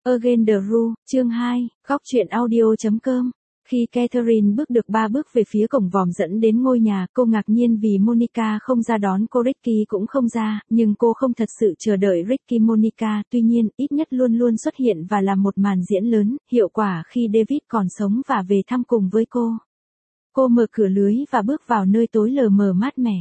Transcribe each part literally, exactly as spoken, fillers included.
Again the Rule, chương hai, góc truyện audio.com. Khi Catherine bước được ba bước về phía cổng vòm dẫn đến ngôi nhà, cô ngạc nhiên vì Monica không ra đón cô, Ricky cũng không ra, nhưng cô không thật sự chờ đợi Ricky Monica, tuy nhiên, ít nhất luôn luôn xuất hiện và làm một màn diễn lớn, hiệu quả khi David còn sống và về thăm cùng với cô. Cô mở cửa lưới và bước vào nơi tối lờ mờ mát mẻ.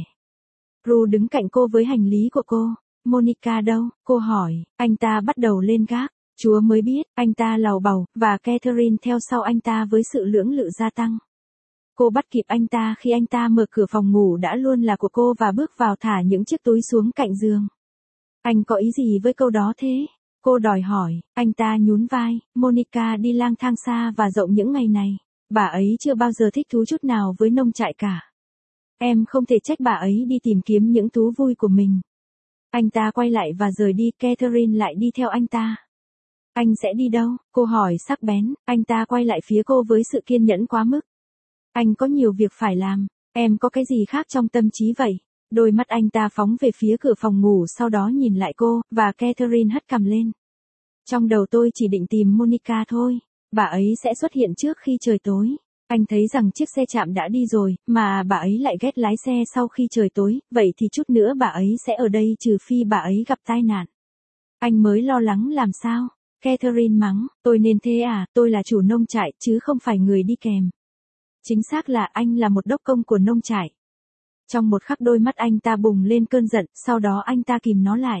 Ru đứng cạnh cô với hành lý của cô. Monica đâu? Cô hỏi, anh ta bắt đầu lên gác. Chúa mới biết, anh ta lầu bầu, và Catherine theo sau anh ta với sự lưỡng lự gia tăng. Cô bắt kịp anh ta khi anh ta mở cửa phòng ngủ đã luôn là của cô và bước vào thả những chiếc túi xuống cạnh giường. Anh có ý gì với câu đó thế? Cô đòi hỏi, anh ta nhún vai, Monica đi lang thang xa và rộng những ngày này. Bà ấy chưa bao giờ thích thú chút nào với nông trại cả. Em không thể trách bà ấy đi tìm kiếm những thú vui của mình. Anh ta quay lại và rời đi, Catherine lại đi theo anh ta. Anh sẽ đi đâu? Cô hỏi sắc bén, anh ta quay lại phía cô với sự kiên nhẫn quá mức. Anh có nhiều việc phải làm, em có cái gì khác trong tâm trí vậy? Đôi mắt anh ta phóng về phía cửa phòng ngủ, sau đó nhìn lại cô, và Catherine hất cằm lên. Trong đầu tôi chỉ định tìm Monica thôi, bà ấy sẽ xuất hiện trước khi trời tối. Anh thấy rằng chiếc xe chạm đã đi rồi, mà bà ấy lại ghét lái xe sau khi trời tối, vậy thì chút nữa bà ấy sẽ ở đây trừ phi bà ấy gặp tai nạn. Anh mới lo lắng làm sao? Catherine mắng, tôi nên thế à, tôi là chủ nông trại, chứ không phải người đi kèm. Chính xác là anh là một đốc công của nông trại. Trong một khắc đôi mắt anh ta bùng lên cơn giận, sau đó anh ta kìm nó lại.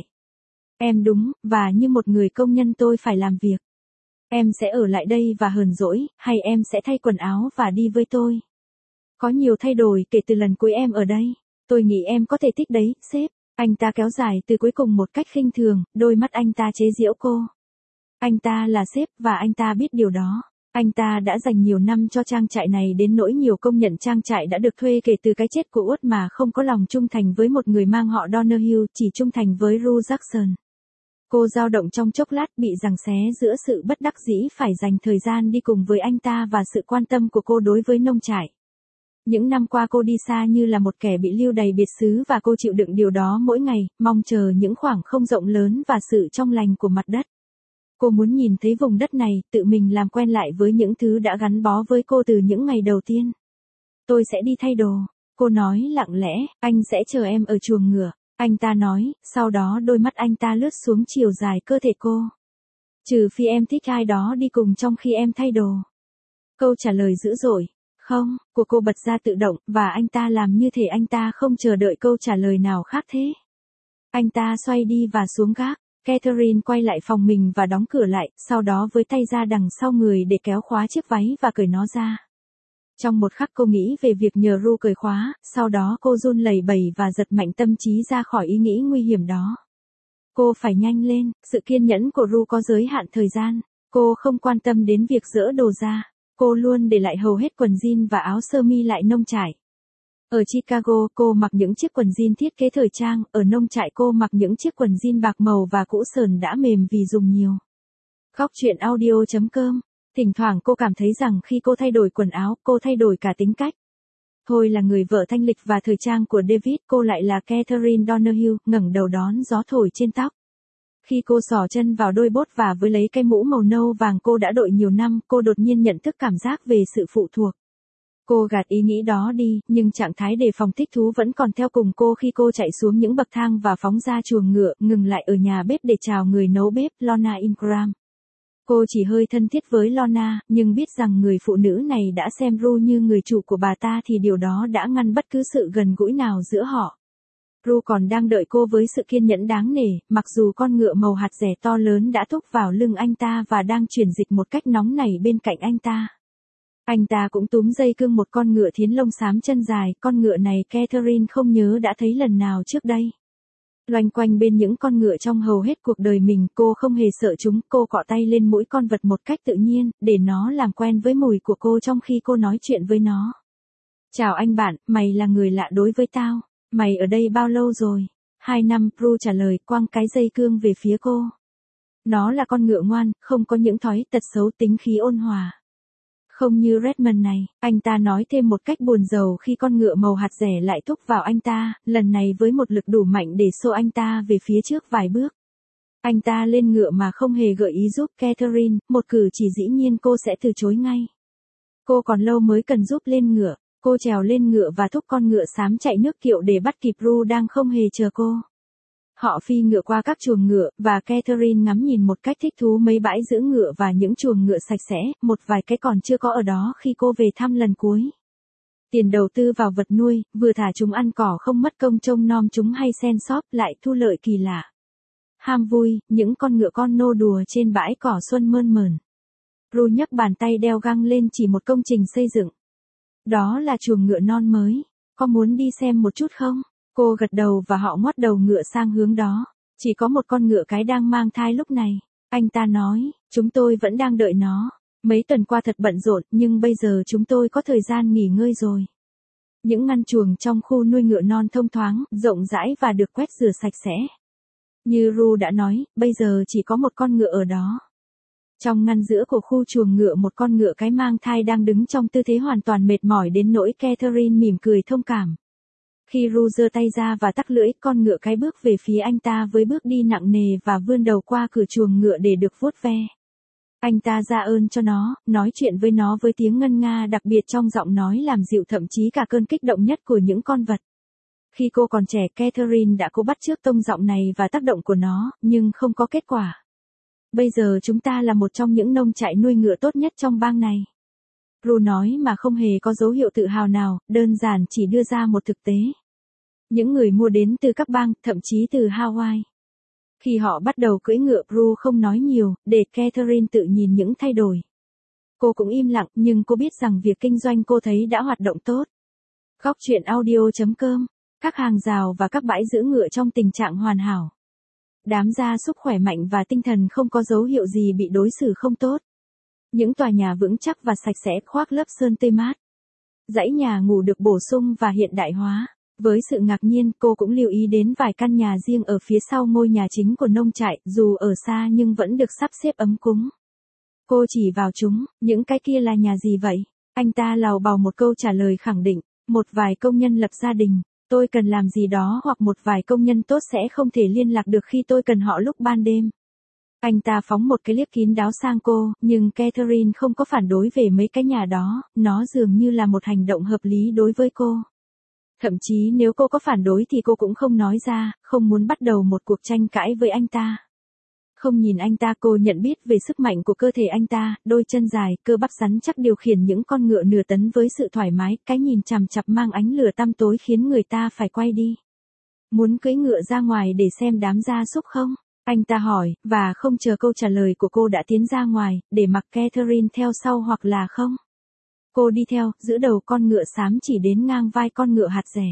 Em đúng, và như một người công nhân tôi phải làm việc. Em sẽ ở lại đây và hờn dỗi, hay em sẽ thay quần áo và đi với tôi. Có nhiều thay đổi kể từ lần cuối em ở đây. Tôi nghĩ em có thể thích đấy, sếp. Anh ta kéo dài từ cuối cùng một cách khinh thường, đôi mắt anh ta chế giễu cô. Anh ta là sếp và anh ta biết điều đó. Anh ta đã dành nhiều năm cho trang trại này đến nỗi nhiều công nhận trang trại đã được thuê kể từ cái chết của Út mà không có lòng trung thành với một người mang họ Donahue, chỉ trung thành với Ru Jackson. Cô dao động trong chốc lát, bị giằng xé giữa sự bất đắc dĩ phải dành thời gian đi cùng với anh ta và sự quan tâm của cô đối với nông trại. Những năm qua cô đi xa như là một kẻ bị lưu đày biệt xứ và cô chịu đựng điều đó mỗi ngày, mong chờ những khoảng không rộng lớn và sự trong lành của mặt đất. Cô muốn nhìn thấy vùng đất này, tự mình làm quen lại với những thứ đã gắn bó với cô từ những ngày đầu tiên. Tôi sẽ đi thay đồ. Cô nói lặng lẽ, anh sẽ chờ em ở chuồng ngựa. Anh ta nói, sau đó đôi mắt anh ta lướt xuống chiều dài cơ thể cô. Trừ phi em thích ai đó đi cùng trong khi em thay đồ. Câu trả lời dữ dội. Không, của cô bật ra tự động, và anh ta làm như thể anh ta không chờ đợi câu trả lời nào khác thế. Anh ta xoay đi và xuống gác. Catherine quay lại phòng mình và đóng cửa lại, sau đó với tay ra đằng sau người để kéo khóa chiếc váy và cởi nó ra. Trong một khắc cô nghĩ về việc nhờ Ru cởi khóa, sau đó cô run lẩy bẩy và giật mạnh tâm trí ra khỏi ý nghĩ nguy hiểm đó. Cô phải nhanh lên, sự kiên nhẫn của Ru có giới hạn thời gian. Cô không quan tâm đến việc dỡ đồ ra. Cô luôn để lại hầu hết quần jean và áo sơ mi lại nông trại. Ở Chicago, cô mặc những chiếc quần jean thiết kế thời trang, ở nông trại cô mặc những chiếc quần jean bạc màu và cũ sờn đã mềm vì dùng nhiều. Góc truyện audio.com. Thỉnh thoảng cô cảm thấy rằng khi cô thay đổi quần áo, cô thay đổi cả tính cách. Thôi là người vợ thanh lịch và thời trang của David, cô lại là Catherine Donahue, ngẩng đầu đón gió thổi trên tóc. Khi cô xỏ chân vào đôi bốt và với lấy cái mũ màu nâu vàng cô đã đội nhiều năm, cô đột nhiên nhận thức cảm giác về sự phụ thuộc. Cô gạt ý nghĩ đó đi, nhưng trạng thái đề phòng thích thú vẫn còn theo cùng cô khi cô chạy xuống những bậc thang và phóng ra chuồng ngựa, ngừng lại ở nhà bếp để chào người nấu bếp, Lorna Ingram. Cô chỉ hơi thân thiết với Lorna, nhưng biết rằng người phụ nữ này đã xem Ru như người chủ của bà ta thì điều đó đã ngăn bất cứ sự gần gũi nào giữa họ. Ru còn đang đợi cô với sự kiên nhẫn đáng nể, mặc dù con ngựa màu hạt rẻ to lớn đã thúc vào lưng anh ta và đang chuyển dịch một cách nóng nảy bên cạnh anh ta. Anh ta cũng túm dây cương một con ngựa thiến lông xám chân dài, con ngựa này Catherine không nhớ đã thấy lần nào trước đây. Loanh quanh bên những con ngựa trong hầu hết cuộc đời mình, cô không hề sợ chúng, cô cọ tay lên mũi con vật một cách tự nhiên, để nó làm quen với mùi của cô trong khi cô nói chuyện với nó. Chào anh bạn, mày là người lạ đối với tao, mày ở đây bao lâu rồi? Hai năm, Ru trả lời, quăng cái dây cương về phía cô. Nó là con ngựa ngoan, không có những thói tật xấu, tính khí ôn hòa. Không như Redmond này, anh ta nói thêm một cách buồn rầu khi con ngựa màu hạt rẻ lại thúc vào anh ta, lần này với một lực đủ mạnh để xô anh ta về phía trước vài bước. Anh ta lên ngựa mà không hề gợi ý giúp Catherine, một cử chỉ dĩ nhiên cô sẽ từ chối ngay. Cô còn lâu mới cần giúp lên ngựa, cô trèo lên ngựa và thúc con ngựa xám chạy nước kiệu để bắt kịp Ru đang không hề chờ cô. Họ phi ngựa qua các chuồng ngựa, và Catherine ngắm nhìn một cách thích thú mấy bãi giữ ngựa và những chuồng ngựa sạch sẽ, một vài cái còn chưa có ở đó khi cô về thăm lần cuối. Tiền đầu tư vào vật nuôi, vừa thả chúng ăn cỏ không mất công trông nom chúng hay sen sóp lại thu lợi kỳ lạ. Ham vui, những con ngựa con nô đùa trên bãi cỏ xuân mơn mởn. Ru nhấc bàn tay đeo găng lên chỉ một công trình xây dựng. Đó là chuồng ngựa non mới, có muốn đi xem một chút không? Cô gật đầu và họ ngoắt đầu ngựa sang hướng đó. Chỉ có một con ngựa cái đang mang thai lúc này. Anh ta nói, chúng tôi vẫn đang đợi nó. Mấy tuần qua thật bận rộn, nhưng bây giờ chúng tôi có thời gian nghỉ ngơi rồi. Những ngăn chuồng trong khu nuôi ngựa non thông thoáng, rộng rãi và được quét rửa sạch sẽ. Như Ru đã nói, bây giờ chỉ có một con ngựa ở đó. Trong ngăn giữa của khu chuồng ngựa, một con ngựa cái mang thai đang đứng trong tư thế hoàn toàn mệt mỏi đến nỗi Catherine mỉm cười thông cảm. Khi Ru giơ tay ra và tắc lưỡi, con ngựa cái bước về phía anh ta với bước đi nặng nề và vươn đầu qua cửa chuồng ngựa để được vuốt ve. Anh ta ra ơn cho nó, nói chuyện với nó với tiếng ngân nga đặc biệt trong giọng nói làm dịu thậm chí cả cơn kích động nhất của những con vật. Khi cô còn trẻ, Catherine đã cố bắt chước tông giọng này và tác động của nó, nhưng không có kết quả. Bây giờ chúng ta là một trong những nông trại nuôi ngựa tốt nhất trong bang này. Ru nói mà không hề có dấu hiệu tự hào nào, đơn giản chỉ đưa ra một thực tế. Những người mua đến từ các bang, thậm chí từ Hawaii. Khi họ bắt đầu cưỡi ngựa, Ru không nói nhiều, để Catherine tự nhìn những thay đổi. Cô cũng im lặng, nhưng cô biết rằng việc kinh doanh cô thấy đã hoạt động tốt. Góc truyện audio chấm com. Các hàng rào và các bãi giữ ngựa trong tình trạng hoàn hảo. Đám gia súc khỏe mạnh và tinh thần không có dấu hiệu gì bị đối xử không tốt. Những tòa nhà vững chắc và sạch sẽ khoác lớp sơn tươi mát. Dãy nhà ngủ được bổ sung và hiện đại hóa. Với sự ngạc nhiên, cô cũng lưu ý đến vài căn nhà riêng ở phía sau ngôi nhà chính của nông trại, dù ở xa nhưng vẫn được sắp xếp ấm cúng. Cô chỉ vào chúng, những cái kia là nhà gì vậy? Anh ta lào bào một câu trả lời khẳng định, một vài công nhân lập gia đình. Tôi cần làm gì đó hoặc một vài công nhân tốt sẽ không thể liên lạc được khi tôi cần họ lúc ban đêm. Anh ta phóng một cái liếc kín đáo sang cô, nhưng Catherine không có phản đối về mấy cái nhà đó, nó dường như là một hành động hợp lý đối với cô. Thậm chí nếu cô có phản đối thì cô cũng không nói ra, không muốn bắt đầu một cuộc tranh cãi với anh ta. Không nhìn anh ta, cô nhận biết về sức mạnh của cơ thể anh ta, đôi chân dài, cơ bắp rắn chắc điều khiển những con ngựa nửa tấn với sự thoải mái, cái nhìn chằm chằm mang ánh lửa tăm tối khiến người ta phải quay đi. Muốn cưỡi ngựa ra ngoài để xem đám gia súc không? Anh ta hỏi, và không chờ câu trả lời của cô đã tiến ra ngoài, để mặc Catherine theo sau hoặc là không. Cô đi theo, giữ đầu con ngựa xám chỉ đến ngang vai con ngựa hạt rẻ.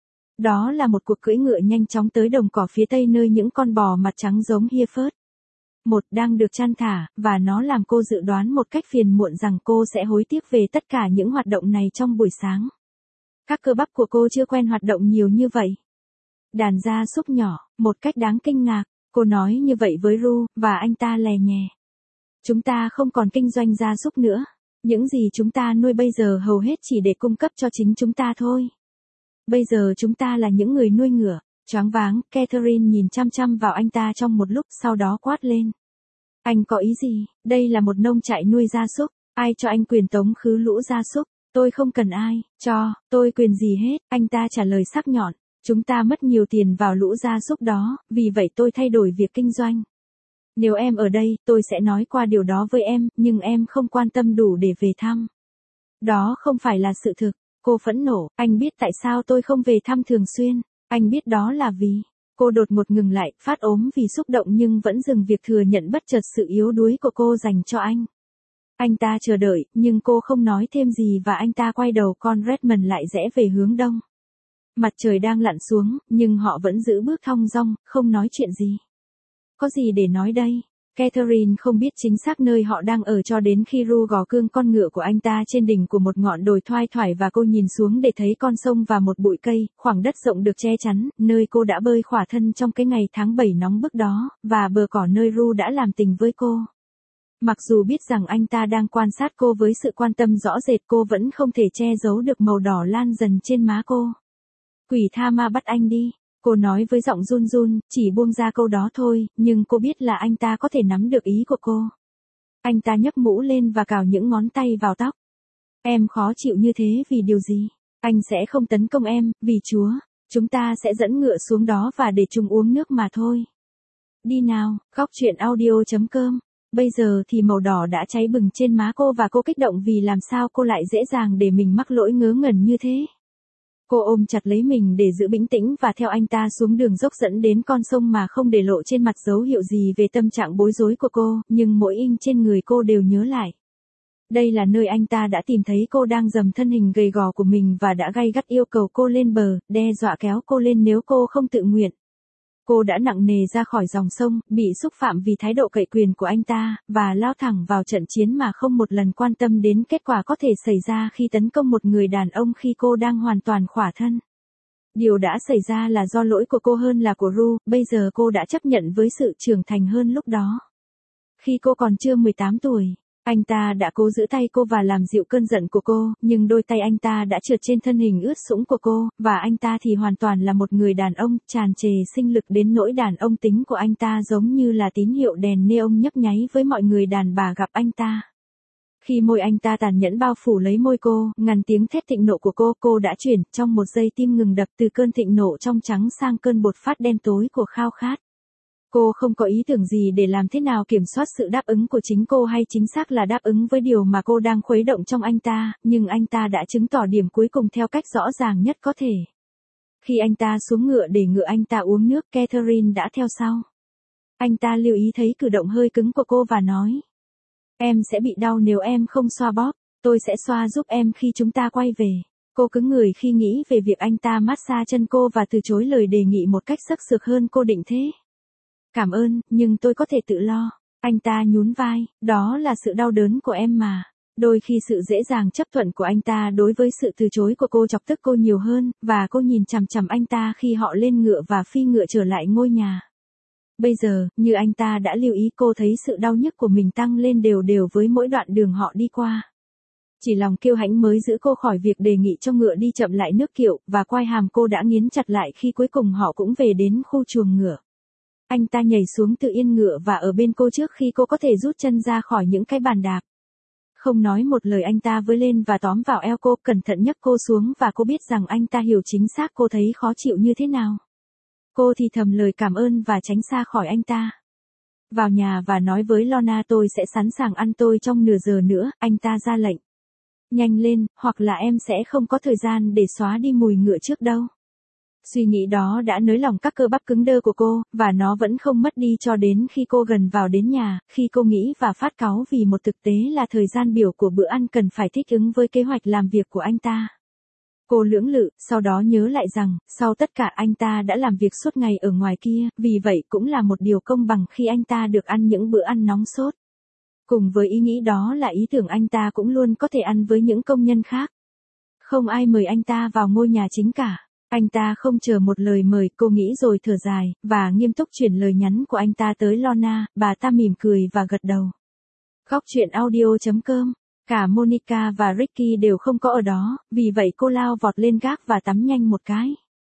Đó là một cuộc cưỡi ngựa nhanh chóng tới đồng cỏ phía tây nơi những con bò mặt trắng giống Hereford. Một đang được chăn thả, và nó làm cô dự đoán một cách phiền muộn rằng cô sẽ hối tiếc về tất cả những hoạt động này trong buổi sáng. Các cơ bắp của cô chưa quen hoạt động nhiều như vậy. Đàn gia súc nhỏ, một cách đáng kinh ngạc, cô nói như vậy với Ru, và anh ta lè nhè. Chúng ta không còn kinh doanh gia súc nữa. Những gì chúng ta nuôi bây giờ hầu hết chỉ để cung cấp cho chính chúng ta thôi. Bây giờ chúng ta là những người nuôi ngựa. Choáng váng, Catherine nhìn chăm chăm vào anh ta trong một lúc, sau đó quát lên. Anh có ý gì? Đây là một nông trại nuôi gia súc. Ai cho anh quyền tống khứ lũ gia súc? Tôi không cần ai cho tôi quyền gì hết. Anh ta trả lời sắc nhọn. Chúng ta mất nhiều tiền vào lũ gia súc đó, vì vậy tôi thay đổi việc kinh doanh. Nếu em ở đây, tôi sẽ nói qua điều đó với em, nhưng em không quan tâm đủ để về thăm. Đó không phải là sự thực. Cô phẫn nộ, anh biết tại sao tôi không về thăm thường xuyên. Anh biết đó là vì. Cô đột ngột ngừng lại, phát ốm vì xúc động nhưng vẫn dừng việc thừa nhận bất chợt sự yếu đuối của cô dành cho anh. Anh ta chờ đợi, nhưng cô không nói thêm gì và anh ta quay đầu con Redmond lại rẽ về hướng đông. Mặt trời đang lặn xuống, nhưng họ vẫn giữ bước thong dong, không nói chuyện gì. Có gì để nói đây? Catherine không biết chính xác nơi họ đang ở cho đến khi Ru gò cương con ngựa của anh ta trên đỉnh của một ngọn đồi thoai thoải và cô nhìn xuống để thấy con sông và một bụi cây, khoảng đất rộng được che chắn, nơi cô đã bơi khỏa thân trong cái ngày tháng bảy nóng bức đó, và bờ cỏ nơi Ru đã làm tình với cô. Mặc dù biết rằng anh ta đang quan sát cô với sự quan tâm rõ rệt, cô vẫn không thể che giấu được màu đỏ lan dần trên má cô. Quỷ tha ma bắt anh đi. Cô nói với giọng run run, chỉ buông ra câu đó thôi, nhưng cô biết là anh ta có thể nắm được ý của cô. Anh ta nhấc mũ lên và cào những ngón tay vào tóc. Em khó chịu như thế vì điều gì? Anh sẽ không tấn công em, vì Chúa. Chúng ta sẽ dẫn ngựa xuống đó và để chúng uống nước mà thôi. Đi nào, góc chuyện audio chấm com. Bây giờ thì màu đỏ đã cháy bừng trên má cô và cô kích động vì làm sao cô lại dễ dàng để mình mắc lỗi ngớ ngẩn như thế. Cô ôm chặt lấy mình để giữ bình tĩnh và theo anh ta xuống đường dốc dẫn đến con sông mà không để lộ trên mặt dấu hiệu gì về tâm trạng bối rối của cô, nhưng mỗi inch trên người cô đều nhớ lại. Đây là nơi anh ta đã tìm thấy cô đang dầm thân hình gầy gò của mình và đã gay gắt yêu cầu cô lên bờ, đe dọa kéo cô lên nếu cô không tự nguyện. Cô đã nặng nề ra khỏi dòng sông, bị xúc phạm vì thái độ cậy quyền của anh ta, và lao thẳng vào trận chiến mà không một lần quan tâm đến kết quả có thể xảy ra khi tấn công một người đàn ông khi cô đang hoàn toàn khỏa thân. Điều đã xảy ra là do lỗi của cô hơn là của Ru, bây giờ cô đã chấp nhận với sự trưởng thành hơn lúc đó. Khi cô còn chưa mười tám tuổi, anh ta đã cố giữ tay cô và làm dịu cơn giận của cô, nhưng đôi tay anh ta đã trượt trên thân hình ướt sũng của cô, và anh ta thì hoàn toàn là một người đàn ông, tràn trề sinh lực đến nỗi đàn ông tính của anh ta giống như là tín hiệu đèn neon nhấp nháy với mọi người đàn bà gặp anh ta. Khi môi anh ta tàn nhẫn bao phủ lấy môi cô, ngăn tiếng thét thịnh nộ của cô, cô đã chuyển, trong một giây tim ngừng đập từ cơn thịnh nộ trong trắng sang cơn bột phát đen tối của khao khát. Cô không có ý tưởng gì để làm thế nào kiểm soát sự đáp ứng của chính cô hay chính xác là đáp ứng với điều mà cô đang khuấy động trong anh ta, nhưng anh ta đã chứng tỏ điểm cuối cùng theo cách rõ ràng nhất có thể. Khi anh ta xuống ngựa để ngựa anh ta uống nước, Catherine đã theo sau. Anh ta lưu ý thấy cử động hơi cứng của cô và nói. Em sẽ bị đau nếu em không xoa bóp, tôi sẽ xoa giúp em khi chúng ta quay về. Cô cứng người khi nghĩ về việc anh ta massage chân cô và từ chối lời đề nghị một cách sắc sược hơn cô định thế. Cảm ơn, nhưng tôi có thể tự lo. Anh ta nhún vai, đó là sự đau đớn của em mà. Đôi khi sự dễ dàng chấp thuận của anh ta đối với sự từ chối của cô chọc tức cô nhiều hơn, và cô nhìn chằm chằm anh ta khi họ lên ngựa và phi ngựa trở lại ngôi nhà. Bây giờ, như anh ta đã lưu ý, cô thấy sự đau nhức của mình tăng lên đều đều với mỗi đoạn đường họ đi qua. Chỉ lòng kiêu hãnh mới giữ cô khỏi việc đề nghị cho ngựa đi chậm lại nước kiệu, và quai hàm cô đã nghiến chặt lại khi cuối cùng họ cũng về đến khu chuồng ngựa. Anh ta nhảy xuống từ yên ngựa và ở bên cô trước khi cô có thể rút chân ra khỏi những cái bàn đạp. Không nói một lời anh ta với lên và tóm vào eo cô, cẩn thận nhấc cô xuống và cô biết rằng anh ta hiểu chính xác cô thấy khó chịu như thế nào. Cô thì thầm lời cảm ơn và tránh xa khỏi anh ta. Vào nhà và nói với Lorna tôi sẽ sẵn sàng ăn tôi trong nửa giờ nữa, anh ta ra lệnh. Nhanh lên, hoặc là em sẽ không có thời gian để xóa đi mùi ngựa trước đâu. Suy nghĩ đó đã nới lỏng các cơ bắp cứng đơ của cô, và nó vẫn không mất đi cho đến khi cô gần vào đến nhà, khi cô nghĩ và phát cáu vì một thực tế là thời gian biểu của bữa ăn cần phải thích ứng với kế hoạch làm việc của anh ta. Cô lưỡng lự, sau đó nhớ lại rằng, sau tất cả anh ta đã làm việc suốt ngày ở ngoài kia, vì vậy cũng là một điều công bằng khi anh ta được ăn những bữa ăn nóng sốt. Cùng với ý nghĩ đó là ý tưởng anh ta cũng luôn có thể ăn với những công nhân khác. Không ai mời anh ta vào ngôi nhà chính cả. Anh ta không chờ một lời mời, cô nghĩ rồi thở dài, và nghiêm túc chuyển lời nhắn của anh ta tới Lorna, bà ta mỉm cười và gật đầu. Góc chuyện audio chấm com. Cả Monica và Ricky đều không có ở đó, vì vậy cô lao vọt lên gác và tắm nhanh một cái.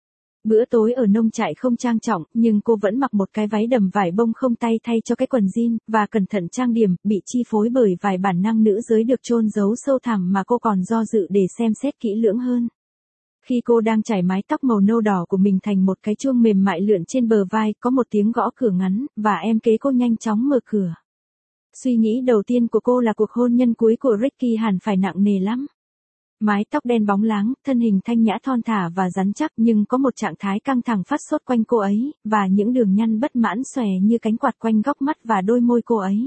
Bữa tối ở nông trại không trang trọng, nhưng cô vẫn mặc một cái váy đầm vải bông không tay thay cho cái quần jean, và cẩn thận trang điểm, bị chi phối bởi vài bản năng nữ giới được chôn giấu sâu thẳm mà cô còn do dự để xem xét kỹ lưỡng hơn. Khi cô đang chải mái tóc màu nâu đỏ của mình thành một cái chuông mềm mại lượn trên bờ vai, có một tiếng gõ cửa ngắn, và em kế cô nhanh chóng mở cửa. Suy nghĩ đầu tiên của cô là cuộc hôn nhân cuối của Ricky hẳn phải nặng nề lắm. Mái tóc đen bóng láng, thân hình thanh nhã thon thả và rắn chắc, nhưng có một trạng thái căng thẳng phát sốt quanh cô ấy, và những đường nhăn bất mãn xòe như cánh quạt quanh góc mắt và đôi môi cô ấy.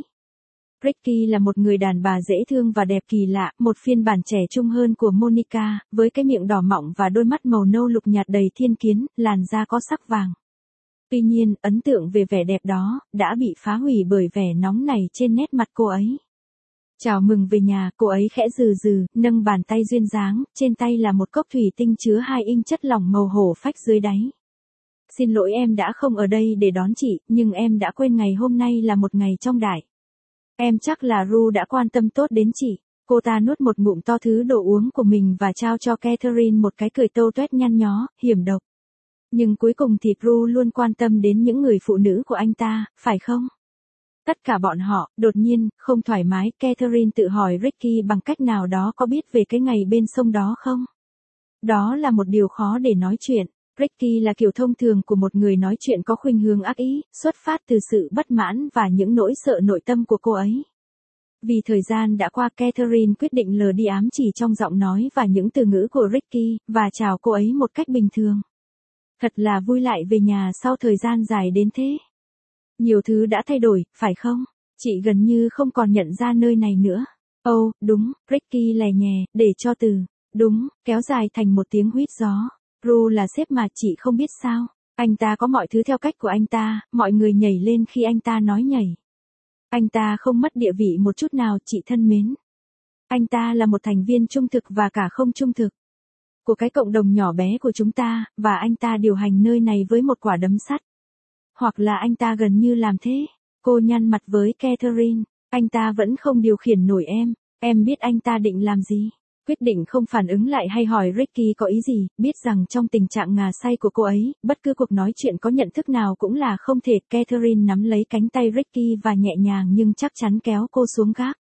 Ricky là một người đàn bà dễ thương và đẹp kỳ lạ, một phiên bản trẻ trung hơn của Monica, với cái miệng đỏ mọng và đôi mắt màu nâu lục nhạt đầy thiên kiến, làn da có sắc vàng. Tuy nhiên, ấn tượng về vẻ đẹp đó, đã bị phá hủy bởi vẻ nóng nảy trên nét mặt cô ấy. Chào mừng về nhà, cô ấy khẽ rừ rừ, nâng bàn tay duyên dáng, trên tay là một cốc thủy tinh chứa hai inch chất lỏng màu hổ phách dưới đáy. Xin lỗi em đã không ở đây để đón chị, nhưng em đã quên ngày hôm nay là một ngày trong đại. Em chắc là Ru đã quan tâm tốt đến chị. Cô ta nuốt một ngụm to thứ đồ uống của mình và trao cho Catherine một cái cười tâu tuét nhăn nhó, hiểm độc. Nhưng cuối cùng thì Ru luôn quan tâm đến những người phụ nữ của anh ta, phải không? Tất cả bọn họ, đột nhiên, không thoải mái, Catherine tự hỏi Ricky bằng cách nào đó có biết về cái ngày bên sông đó không? Đó là một điều khó để nói chuyện. Ricky là kiểu thông thường của một người nói chuyện có khuynh hướng ác ý, xuất phát từ sự bất mãn và những nỗi sợ nội tâm của cô ấy. Vì thời gian đã qua, Catherine quyết định lờ đi ám chỉ trong giọng nói và những từ ngữ của Ricky, và chào cô ấy một cách bình thường. Thật là vui lại về nhà sau thời gian dài đến thế. Nhiều thứ đã thay đổi, phải không? Chị gần như không còn nhận ra nơi này nữa. Ồ, oh, đúng, Ricky lè nhè, để cho từ, đúng, kéo dài thành một tiếng huýt gió. Ru là sếp mà, chị không biết sao. Anh ta có mọi thứ theo cách của anh ta, mọi người nhảy lên khi anh ta nói nhảy. Anh ta không mất địa vị một chút nào, chị thân mến. Anh ta là một thành viên trung thực và cả không trung thực của cái cộng đồng nhỏ bé của chúng ta, và anh ta điều hành nơi này với một quả đấm sắt. Hoặc là anh ta gần như làm thế. Cô nhăn mặt với Catherine. Anh ta vẫn không điều khiển nổi em. Em biết anh ta định làm gì. Quyết định không phản ứng lại hay hỏi Ricky có ý gì, biết rằng trong tình trạng ngà say của cô ấy, bất cứ cuộc nói chuyện có nhận thức nào cũng là không thể. Catherine nắm lấy cánh tay Ricky và nhẹ nhàng nhưng chắc chắn kéo cô xuống gác.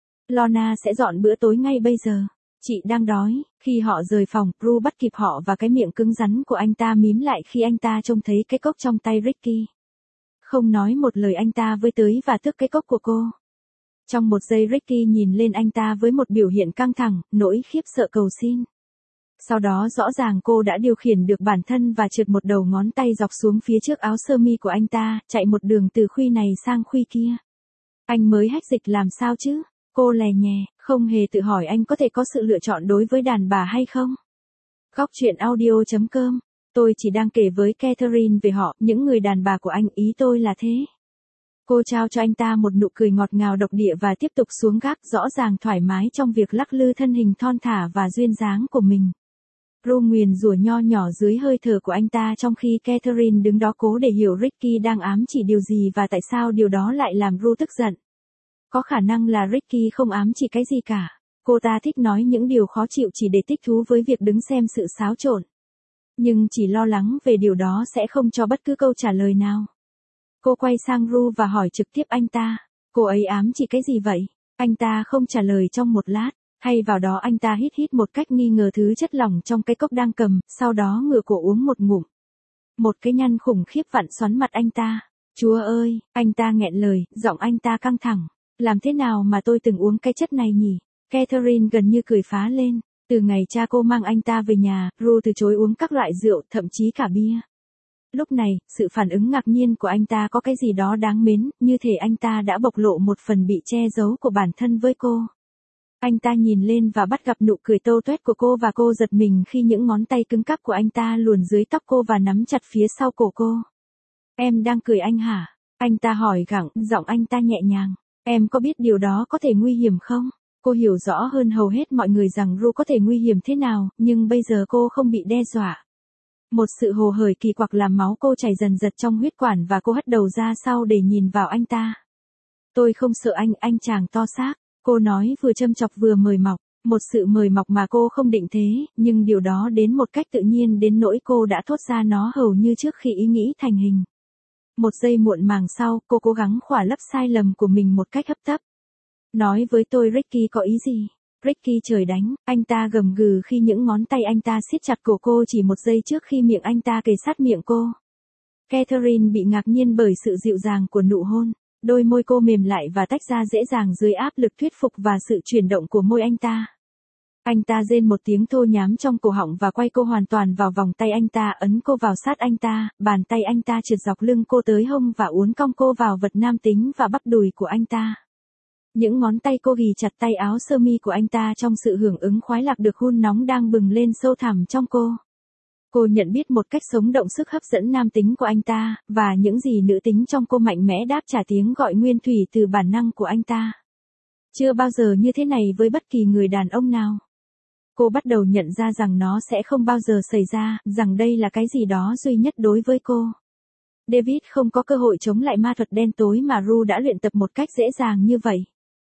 Lorna sẽ dọn bữa tối ngay bây giờ. Chị đang đói. Khi họ rời phòng, Ru bắt kịp họ và cái miệng cứng rắn của anh ta mím lại khi anh ta trông thấy cái cốc trong tay Ricky. Không nói một lời anh ta với tới và tước cái cốc của cô. Trong một giây Ricky nhìn lên anh ta với một biểu hiện căng thẳng, nỗi khiếp sợ cầu xin. Sau đó rõ ràng cô đã điều khiển được bản thân và trượt một đầu ngón tay dọc xuống phía trước áo sơ mi của anh ta, chạy một đường từ khuy này sang khuy kia. Anh mới hách dịch làm sao chứ? Cô lè nhè, không hề tự hỏi anh có thể có sự lựa chọn đối với đàn bà hay không? Góc truyện audio chấm com. Tôi chỉ đang kể với Catherine về họ, những người đàn bà của anh, ý tôi là thế. Cô trao cho anh ta một nụ cười ngọt ngào độc địa và tiếp tục xuống gác, rõ ràng thoải mái trong việc lắc lư thân hình thon thả và duyên dáng của mình. Ru nguyền rủa nho nhỏ dưới hơi thở của anh ta trong khi Catherine đứng đó cố để hiểu Ricky đang ám chỉ điều gì và tại sao điều đó lại làm Ru tức giận. Có khả năng là Ricky không ám chỉ cái gì cả. Cô ta thích nói những điều khó chịu chỉ để thích thú với việc đứng xem sự xáo trộn. Nhưng chỉ lo lắng về điều đó sẽ không cho bất cứ câu trả lời nào. Cô quay sang Ru và hỏi trực tiếp anh ta. Cô ấy ám chỉ cái gì vậy? Anh ta không trả lời trong một lát. Hay vào đó anh ta hít hít một cách nghi ngờ thứ chất lỏng trong cái cốc đang cầm, sau đó ngửa cổ uống một ngụm. Một cái nhăn khủng khiếp vặn xoắn mặt anh ta. Chúa ơi, anh ta nghẹn lời, giọng anh ta căng thẳng. Làm thế nào mà tôi từng uống cái chất này nhỉ? Catherine gần như cười phá lên. Từ ngày cha cô mang anh ta về nhà, Ru từ chối uống các loại rượu, thậm chí cả bia. Lúc này, sự phản ứng ngạc nhiên của anh ta có cái gì đó đáng mến, như thể anh ta đã bộc lộ một phần bị che giấu của bản thân với cô. Anh ta nhìn lên và bắt gặp nụ cười tô toét của cô và cô giật mình khi những ngón tay cứng cáp của anh ta luồn dưới tóc cô và nắm chặt phía sau cổ cô. Em đang cười anh hả? Anh ta hỏi gặng, giọng anh ta nhẹ nhàng. Em có biết điều đó có thể nguy hiểm không? Cô hiểu rõ hơn hầu hết mọi người rằng Ru có thể nguy hiểm thế nào, nhưng bây giờ cô không bị đe dọa. Một sự hồ hởi kỳ quặc làm máu cô chảy dần dật trong huyết quản và cô hất đầu ra sau để nhìn vào anh ta. Tôi không sợ anh, anh chàng to xác. Cô nói vừa châm chọc vừa mời mọc. Một sự mời mọc mà cô không định thế, nhưng điều đó đến một cách tự nhiên đến nỗi cô đã thốt ra nó hầu như trước khi ý nghĩ thành hình. Một giây muộn màng sau, cô cố gắng khỏa lấp sai lầm của mình một cách hấp tấp. Nói với tôi Ricky có ý gì? Ricky trời đánh, anh ta gầm gừ khi những ngón tay anh ta siết chặt cổ cô chỉ một giây trước khi miệng anh ta kề sát miệng cô. Catherine bị ngạc nhiên bởi sự dịu dàng của nụ hôn. Đôi môi cô mềm lại và tách ra dễ dàng dưới áp lực thuyết phục và sự chuyển động của môi anh ta. Anh ta rên một tiếng thô nhám trong cổ họng và quay cô hoàn toàn vào vòng tay anh ta, ấn cô vào sát anh ta, bàn tay anh ta trượt dọc lưng cô tới hông và uốn cong cô vào vật nam tính và bắp đùi của anh ta. Những ngón tay cô ghì chặt tay áo sơ mi của anh ta trong sự hưởng ứng khoái lạc được hun nóng đang bừng lên sâu thẳm trong cô. Cô nhận biết một cách sống động sức hấp dẫn nam tính của anh ta, và những gì nữ tính trong cô mạnh mẽ đáp trả tiếng gọi nguyên thủy từ bản năng của anh ta. Chưa bao giờ như thế này với bất kỳ người đàn ông nào. Cô bắt đầu nhận ra rằng nó sẽ không bao giờ xảy ra, rằng đây là cái gì đó duy nhất đối với cô. David không có cơ hội chống lại ma thuật đen tối mà Ru đã luyện tập một cách dễ dàng như vậy.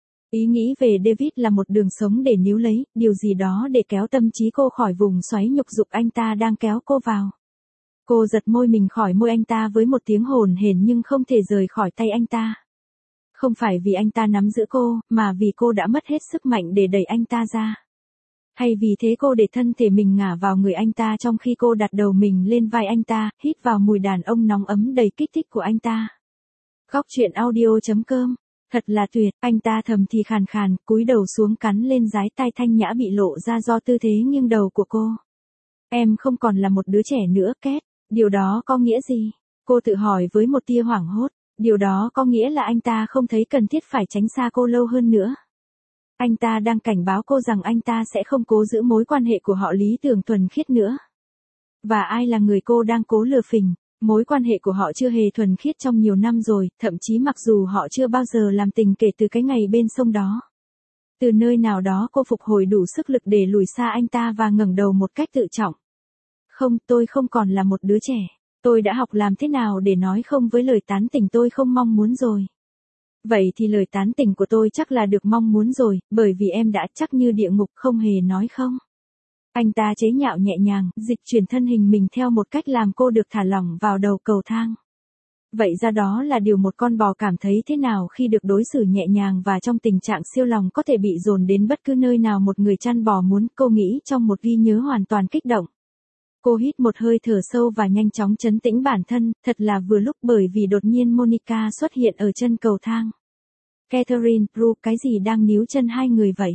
Ý nghĩ về David là một đường sống để níu lấy, điều gì đó để kéo tâm trí cô khỏi vùng xoáy nhục dục anh ta đang kéo cô vào. Cô giật môi mình khỏi môi anh ta với một tiếng hồn hển nhưng không thể rời khỏi tay anh ta. Không phải vì anh ta nắm giữ cô, mà vì cô đã mất hết sức mạnh để đẩy anh ta ra. Hay vì thế cô để thân thể mình ngả vào người anh ta trong khi cô đặt đầu mình lên vai anh ta, hít vào mùi đàn ông nóng ấm đầy kích thích của anh ta. Góc truyện audio chấm com. Thật là tuyệt, anh ta thầm thì khàn khàn, cúi đầu xuống cắn lên dái tai thanh nhã bị lộ ra do tư thế nghiêng đầu của cô. Em không còn là một đứa trẻ nữa, Két. Điều đó có nghĩa gì? Cô tự hỏi với một tia hoảng hốt. Điều đó có nghĩa là anh ta không thấy cần thiết phải tránh xa cô lâu hơn nữa. Anh ta đang cảnh báo cô rằng anh ta sẽ không cố giữ mối quan hệ của họ lý tưởng thuần khiết nữa. Và ai là người cô đang cố lừa phỉnh? Mối quan hệ của họ chưa hề thuần khiết trong nhiều năm rồi, thậm chí mặc dù họ chưa bao giờ làm tình kể từ cái ngày bên sông đó. Từ nơi nào đó cô phục hồi đủ sức lực để lùi xa anh ta và ngẩng đầu một cách tự trọng. Không, tôi không còn là một đứa trẻ. Tôi đã học làm thế nào để nói không với lời tán tỉnh tôi không mong muốn rồi. Vậy thì lời tán tỉnh của tôi chắc là được mong muốn rồi, bởi vì em đã chắc như địa ngục không hề nói không. Anh ta chế nhạo nhẹ nhàng, dịch chuyển thân hình mình theo một cách làm cô được thả lỏng vào đầu cầu thang. Vậy ra đó là điều một con bò cảm thấy thế nào khi được đối xử nhẹ nhàng và trong tình trạng siêu lòng có thể bị dồn đến bất cứ nơi nào một người chăn bò muốn, cô nghĩ trong một ghi nhớ hoàn toàn kích động. Cô hít một hơi thở sâu và nhanh chóng trấn tĩnh bản thân, thật là vừa lúc bởi vì đột nhiên Monica xuất hiện ở chân cầu thang. Catherine, Ru, cái gì đang níu chân hai người vậy?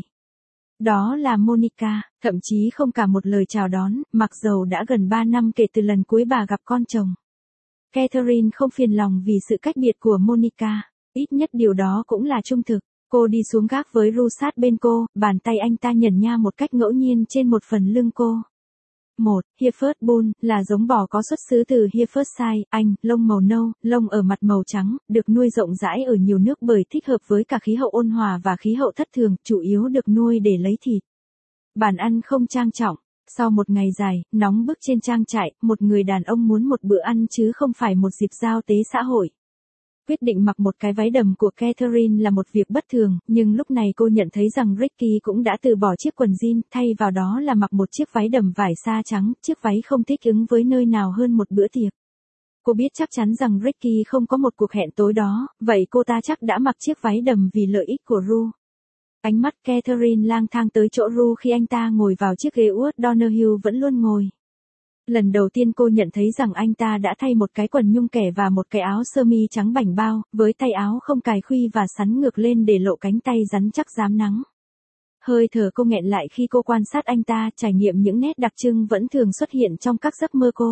Đó là Monica, thậm chí không cả một lời chào đón, mặc dầu đã gần ba năm kể từ lần cuối bà gặp con chồng. Catherine không phiền lòng vì sự cách biệt của Monica, ít nhất điều đó cũng là trung thực. Cô đi xuống gác với Ru sát bên cô, bàn tay anh ta nhẩn nha một cách ngẫu nhiên trên một phần lưng cô. một. Hereford Bull, là giống bò có xuất xứ từ Herefordshire, Anh, lông màu nâu, lông ở mặt màu trắng, được nuôi rộng rãi ở nhiều nước bởi thích hợp với cả khí hậu ôn hòa và khí hậu thất thường, chủ yếu được nuôi để lấy thịt. Bàn ăn không trang trọng. Sau một ngày dài, nóng bức trên trang trại, một người đàn ông muốn một bữa ăn chứ không phải một dịp giao tế xã hội. Quyết định mặc một cái váy đầm của Catherine là một việc bất thường, nhưng lúc này cô nhận thấy rằng Ricky cũng đã từ bỏ chiếc quần jean, thay vào đó là mặc một chiếc váy đầm vải sa trắng, chiếc váy không thích ứng với nơi nào hơn một bữa tiệc. Cô biết chắc chắn rằng Ricky không có một cuộc hẹn tối đó, vậy cô ta chắc đã mặc chiếc váy đầm vì lợi ích của Ru. Ánh mắt Catherine lang thang tới chỗ Ru khi anh ta ngồi vào chiếc ghế uất Donahue vẫn luôn ngồi. Lần đầu tiên cô nhận thấy rằng anh ta đã thay một cái quần nhung kẻ và một cái áo sơ mi trắng bảnh bao, với tay áo không cài khuy và sắn ngược lên để lộ cánh tay rắn chắc rám nắng. Hơi thở cô nghẹn lại khi cô quan sát anh ta, trải nghiệm những nét đặc trưng vẫn thường xuất hiện trong các giấc mơ cô.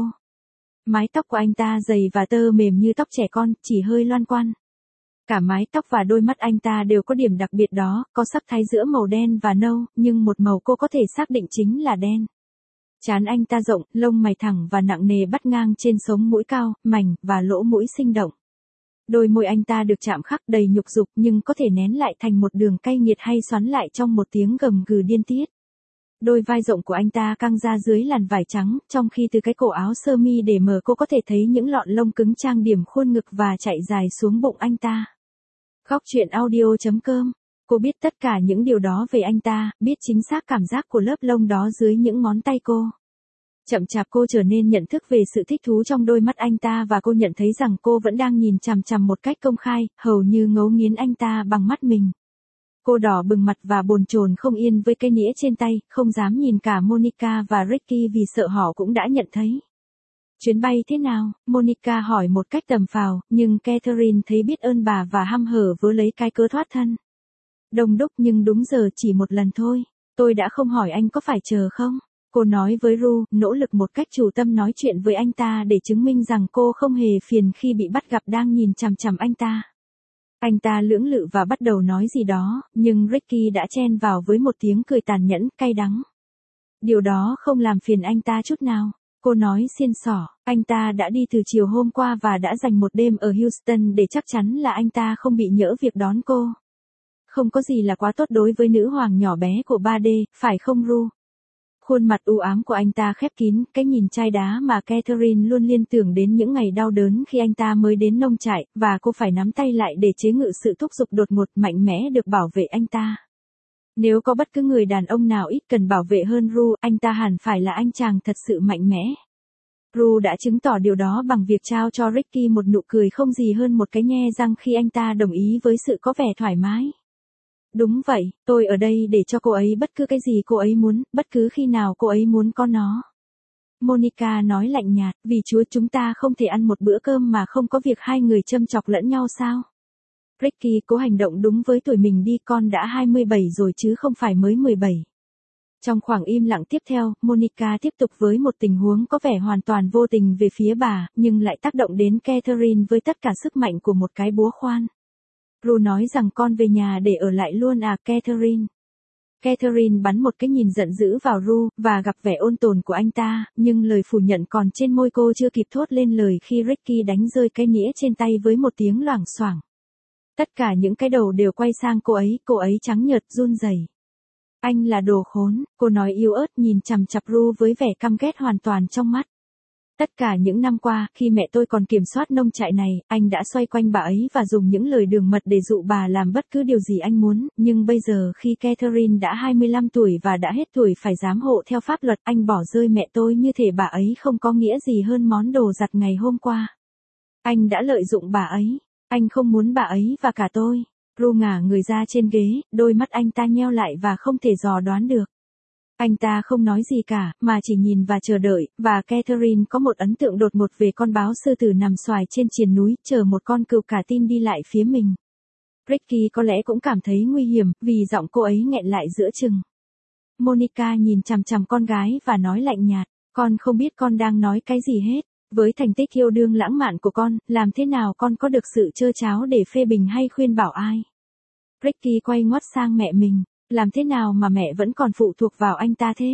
Mái tóc của anh ta dày và tơ mềm như tóc trẻ con, chỉ hơi loan qoăn. Cả mái tóc và đôi mắt anh ta đều có điểm đặc biệt đó, có sắc thái giữa màu đen và nâu, nhưng một màu cô có thể xác định chính là đen. Trán anh ta rộng, lông mày thẳng và nặng nề bắt ngang trên sống mũi cao, mảnh, và lỗ mũi sinh động. Đôi môi anh ta được chạm khắc đầy nhục dục nhưng có thể nén lại thành một đường cay nghiệt hay xoắn lại trong một tiếng gầm gừ điên tiết. Đôi vai rộng của anh ta căng ra dưới làn vải trắng, trong khi từ cái cổ áo sơ mi để mở cô có thể thấy những lọn lông cứng trang điểm khuôn ngực và chạy dài xuống bụng anh ta. Góc truyện audio chấm com. Cô biết tất cả những điều đó về anh ta, biết chính xác cảm giác của lớp lông đó dưới những ngón tay cô. Chậm chạp cô trở nên nhận thức về sự thích thú trong đôi mắt anh ta và cô nhận thấy rằng cô vẫn đang nhìn chằm chằm một cách công khai, hầu như ngấu nghiến anh ta bằng mắt mình. Cô đỏ bừng mặt và bồn chồn không yên với cái nĩa trên tay, không dám nhìn cả Monica và Ricky vì sợ họ cũng đã nhận thấy. Chuyến bay thế nào? Monica hỏi một cách tầm phào, nhưng Catherine thấy biết ơn bà và hăm hở vớ lấy cái cớ thoát thân. Đông đúc nhưng đúng giờ chỉ một lần thôi. Tôi đã không hỏi anh có phải chờ không? Cô nói với Ru, nỗ lực một cách chủ tâm nói chuyện với anh ta để chứng minh rằng cô không hề phiền khi bị bắt gặp đang nhìn chằm chằm anh ta. Anh ta lưỡng lự và bắt đầu nói gì đó, nhưng Ricky đã chen vào với một tiếng cười tàn nhẫn, cay đắng. Điều đó không làm phiền anh ta chút nào. Cô nói xiên xỏ, anh ta đã đi từ chiều hôm qua và đã dành một đêm ở Houston để chắc chắn là anh ta không bị nhỡ việc đón cô. Không có gì là quá tốt đối với nữ hoàng nhỏ bé của ba D, phải không Ru? Khuôn mặt u ám của anh ta khép kín, cái nhìn chai đá mà Catherine luôn liên tưởng đến những ngày đau đớn khi anh ta mới đến nông trại, và cô phải nắm tay lại để chế ngự sự thúc giục đột ngột mạnh mẽ được bảo vệ anh ta. Nếu có bất cứ người đàn ông nào ít cần bảo vệ hơn Ru, anh ta hẳn phải là anh chàng thật sự mạnh mẽ. Ru đã chứng tỏ điều đó bằng việc trao cho Ricky một nụ cười không gì hơn một cái nhe răng khi anh ta đồng ý với sự có vẻ thoải mái. Đúng vậy, tôi ở đây để cho cô ấy bất cứ cái gì cô ấy muốn, bất cứ khi nào cô ấy muốn có nó. Monica nói lạnh nhạt, vì Chúa chúng ta không thể ăn một bữa cơm mà không có việc hai người châm chọc lẫn nhau sao? Ricky cố hành động đúng với tuổi mình đi, con đã hai mươi bảy rồi chứ không phải mới mười bảy. Trong khoảng im lặng tiếp theo, Monica tiếp tục với một tình huống có vẻ hoàn toàn vô tình về phía bà, nhưng lại tác động đến Catherine với tất cả sức mạnh của một cái búa khoan. Ru nói rằng con về nhà để ở lại luôn à Catherine. Catherine bắn một cái nhìn giận dữ vào Ru, và gặp vẻ ôn tồn của anh ta, nhưng lời phủ nhận còn trên môi cô chưa kịp thốt lên lời khi Ricky đánh rơi cái nĩa trên tay với một tiếng loảng xoảng. Tất cả những cái đầu đều quay sang cô ấy, cô ấy trắng nhợt run rẩy. Anh là đồ khốn, cô nói yếu ớt nhìn chằm chằm Ru với vẻ căm ghét hoàn toàn trong mắt. Tất cả những năm qua, khi mẹ tôi còn kiểm soát nông trại này, anh đã xoay quanh bà ấy và dùng những lời đường mật để dụ bà làm bất cứ điều gì anh muốn, nhưng bây giờ khi Catherine đã hai mươi lăm tuổi và đã hết tuổi phải giám hộ theo pháp luật, anh bỏ rơi mẹ tôi như thể bà ấy không có nghĩa gì hơn món đồ giặt ngày hôm qua. Anh đã lợi dụng bà ấy, anh không muốn bà ấy và cả tôi. Ru ngả người ra trên ghế, đôi mắt anh ta nheo lại và không thể dò đoán được. Anh ta không nói gì cả, mà chỉ nhìn và chờ đợi, và Catherine có một ấn tượng đột ngột về con báo sư tử nằm xoài trên triền núi, chờ một con cừu cả tin đi lại phía mình. Ricky có lẽ cũng cảm thấy nguy hiểm, vì giọng cô ấy nghẹn lại giữa chừng. Monica nhìn chằm chằm con gái và nói lạnh nhạt, con không biết con đang nói cái gì hết. Với thành tích yêu đương lãng mạn của con, làm thế nào con có được sự trơ tráo để phê bình hay khuyên bảo ai? Ricky quay ngoắt sang mẹ mình, làm thế nào mà mẹ vẫn còn phụ thuộc vào anh ta thế?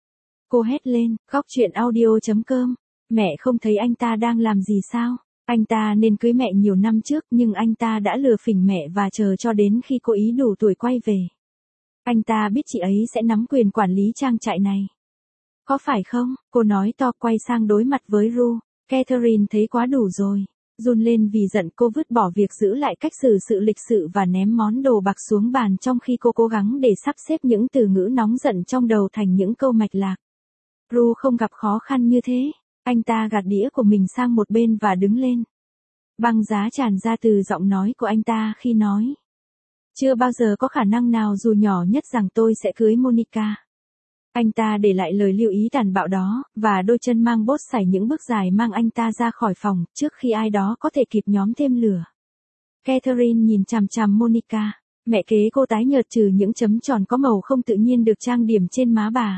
Cô hét lên, góc chuyện audio chấm com, mẹ không thấy anh ta đang làm gì sao? Anh ta nên cưới mẹ nhiều năm trước nhưng anh ta đã lừa phỉnh mẹ và chờ cho đến khi cô ý đủ tuổi quay về. Anh ta biết chị ấy sẽ nắm quyền quản lý trang trại này. Có phải không? Cô nói to quay sang đối mặt với Ru. Catherine thấy quá đủ rồi. Run lên vì giận, cô vứt bỏ việc giữ lại cách xử sự lịch sự và ném món đồ bạc xuống bàn trong khi cô cố gắng để sắp xếp những từ ngữ nóng giận trong đầu thành những câu mạch lạc. Ru không gặp khó khăn như thế. Anh ta gạt đĩa của mình sang một bên và đứng lên. Băng giá tràn ra từ giọng nói của anh ta khi nói. Chưa bao giờ có khả năng nào dù nhỏ nhất rằng tôi sẽ cưới Monica. Anh ta để lại lời lưu ý tàn bạo đó, và đôi chân mang bốt sải những bước dài mang anh ta ra khỏi phòng, trước khi ai đó có thể kịp nhóm thêm lửa. Catherine nhìn chằm chằm Monica, mẹ kế cô tái nhợt trừ những chấm tròn có màu không tự nhiên được trang điểm trên má bà.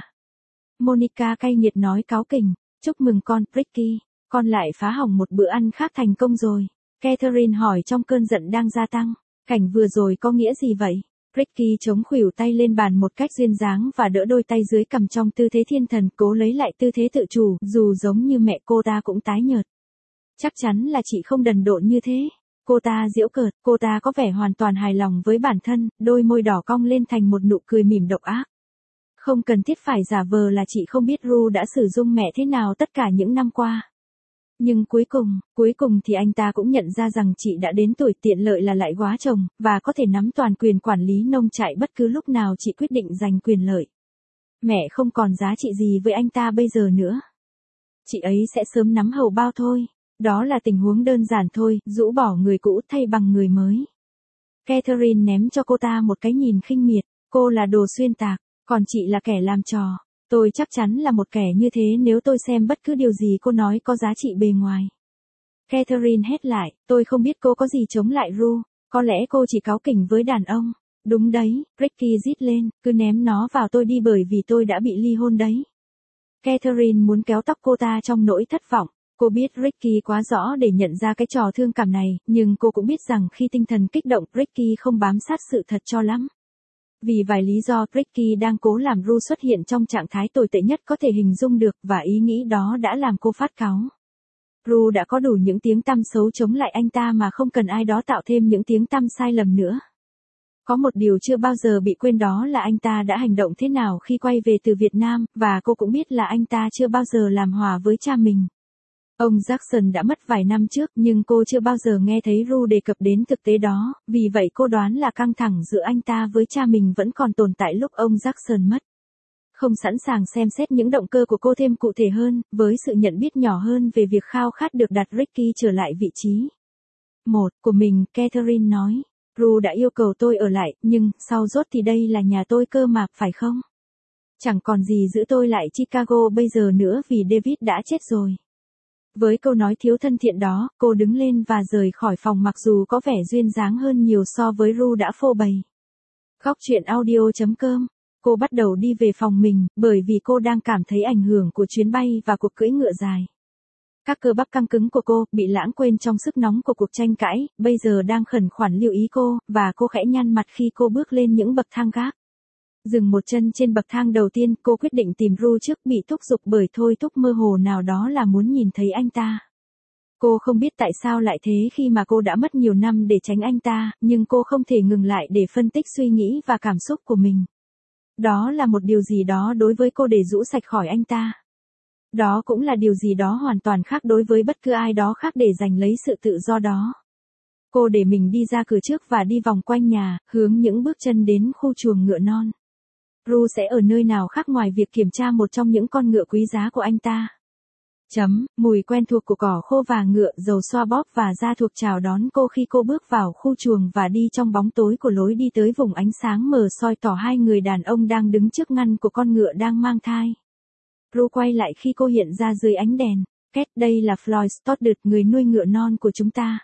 Monica cay nghiệt nói cáu kỉnh, chúc mừng con, Ricky, con lại phá hỏng một bữa ăn khác thành công rồi. Catherine hỏi trong cơn giận đang gia tăng, cảnh vừa rồi có nghĩa gì vậy? Ricky chống khuỷu tay lên bàn một cách duyên dáng và đỡ đôi tay dưới cằm trong tư thế thiên thần, cố lấy lại tư thế tự chủ, dù giống như mẹ cô ta cũng tái nhợt. Chắc chắn là chị không đần độn như thế. Cô ta giễu cợt, cô ta có vẻ hoàn toàn hài lòng với bản thân, đôi môi đỏ cong lên thành một nụ cười mỉm độc ác. Không cần thiết phải giả vờ là chị không biết Ru đã sử dụng mẹ thế nào tất cả những năm qua. Nhưng cuối cùng, cuối cùng thì anh ta cũng nhận ra rằng chị đã đến tuổi tiện lợi là lại góa chồng, và có thể nắm toàn quyền quản lý nông trại bất cứ lúc nào chị quyết định giành quyền lợi. Mẹ không còn giá trị gì với anh ta bây giờ nữa. Chị ấy sẽ sớm nắm hầu bao thôi. Đó là tình huống đơn giản thôi, rũ bỏ người cũ thay bằng người mới. Catherine ném cho cô ta một cái nhìn khinh miệt, cô là đồ xuyên tạc, còn chị là kẻ làm trò. Tôi chắc chắn là một kẻ như thế nếu tôi xem bất cứ điều gì cô nói có giá trị bề ngoài. Catherine hét lại, tôi không biết cô có gì chống lại Ru, có lẽ cô chỉ cáu kỉnh với đàn ông. Đúng đấy, Ricky rít lên, cứ ném nó vào tôi đi bởi vì tôi đã bị ly hôn đấy. Catherine muốn kéo tóc cô ta trong nỗi thất vọng. Cô biết Ricky quá rõ để nhận ra cái trò thương cảm này, nhưng cô cũng biết rằng khi tinh thần kích động, Ricky không bám sát sự thật cho lắm. Vì vài lý do, Ricky đang cố làm Ru xuất hiện trong trạng thái tồi tệ nhất có thể hình dung được, và ý nghĩ đó đã làm cô phát cáu. Ru đã có đủ những tiếng tăm xấu chống lại anh ta mà không cần ai đó tạo thêm những tiếng tăm sai lầm nữa. Có một điều chưa bao giờ bị quên, đó là anh ta đã hành động thế nào khi quay về từ Việt Nam, và cô cũng biết là anh ta chưa bao giờ làm hòa với cha mình. Ông Jackson đã mất vài năm trước nhưng cô chưa bao giờ nghe thấy Ru đề cập đến thực tế đó, vì vậy cô đoán là căng thẳng giữa anh ta với cha mình vẫn còn tồn tại lúc ông Jackson mất. không sẵn sàng xem xét những động cơ của cô thêm cụ thể hơn, với sự nhận biết nhỏ hơn về việc khao khát được đặt Ricky trở lại vị trí một của mình, Catherine nói. Ru đã yêu cầu tôi ở lại, nhưng, sau rốt thì đây là nhà tôi cơ mà, phải không? Chẳng còn gì giữ tôi lại Chicago bây giờ nữa vì David đã chết rồi. Với câu nói thiếu thân thiện đó, cô đứng lên và rời khỏi phòng mặc dù có vẻ duyên dáng hơn nhiều so với Ru đã phô bày. Góc truyện audio chấm com. Cô bắt đầu đi về phòng mình, bởi vì cô đang cảm thấy ảnh hưởng của chuyến bay và cuộc cưỡi ngựa dài. Các cơ bắp căng cứng của cô, bị lãng quên trong sức nóng của cuộc tranh cãi, bây giờ đang khẩn khoản lưu ý cô, và cô khẽ nhăn mặt khi cô bước lên những bậc thang gác. Dừng một chân trên bậc thang đầu tiên, cô quyết định tìm Ru trước, bị thúc giục bởi thôi thúc mơ hồ nào đó là muốn nhìn thấy anh ta. Cô không biết tại sao lại thế khi mà cô đã mất nhiều năm để tránh anh ta, nhưng cô không thể ngừng lại để phân tích suy nghĩ và cảm xúc của mình. Đó là một điều gì đó đối với cô để rũ sạch khỏi anh ta. Đó cũng là điều gì đó hoàn toàn khác đối với bất cứ ai đó khác để giành lấy sự tự do đó. Cô để mình đi ra cửa trước và đi vòng quanh nhà, hướng những bước chân đến khu chuồng ngựa non. Ru sẽ ở nơi nào khác ngoài việc kiểm tra một trong những con ngựa quý giá của anh ta. Chấm, mùi quen thuộc của cỏ khô và ngựa, dầu xoa bóp và da thuộc chào đón cô khi cô bước vào khu chuồng và đi trong bóng tối của lối đi tới vùng ánh sáng mờ soi tỏ hai người đàn ông đang đứng trước ngăn của con ngựa đang mang thai. Ru quay lại khi cô hiện ra dưới ánh đèn. Két, đây là Floyd Stoddard, người nuôi ngựa non của chúng ta.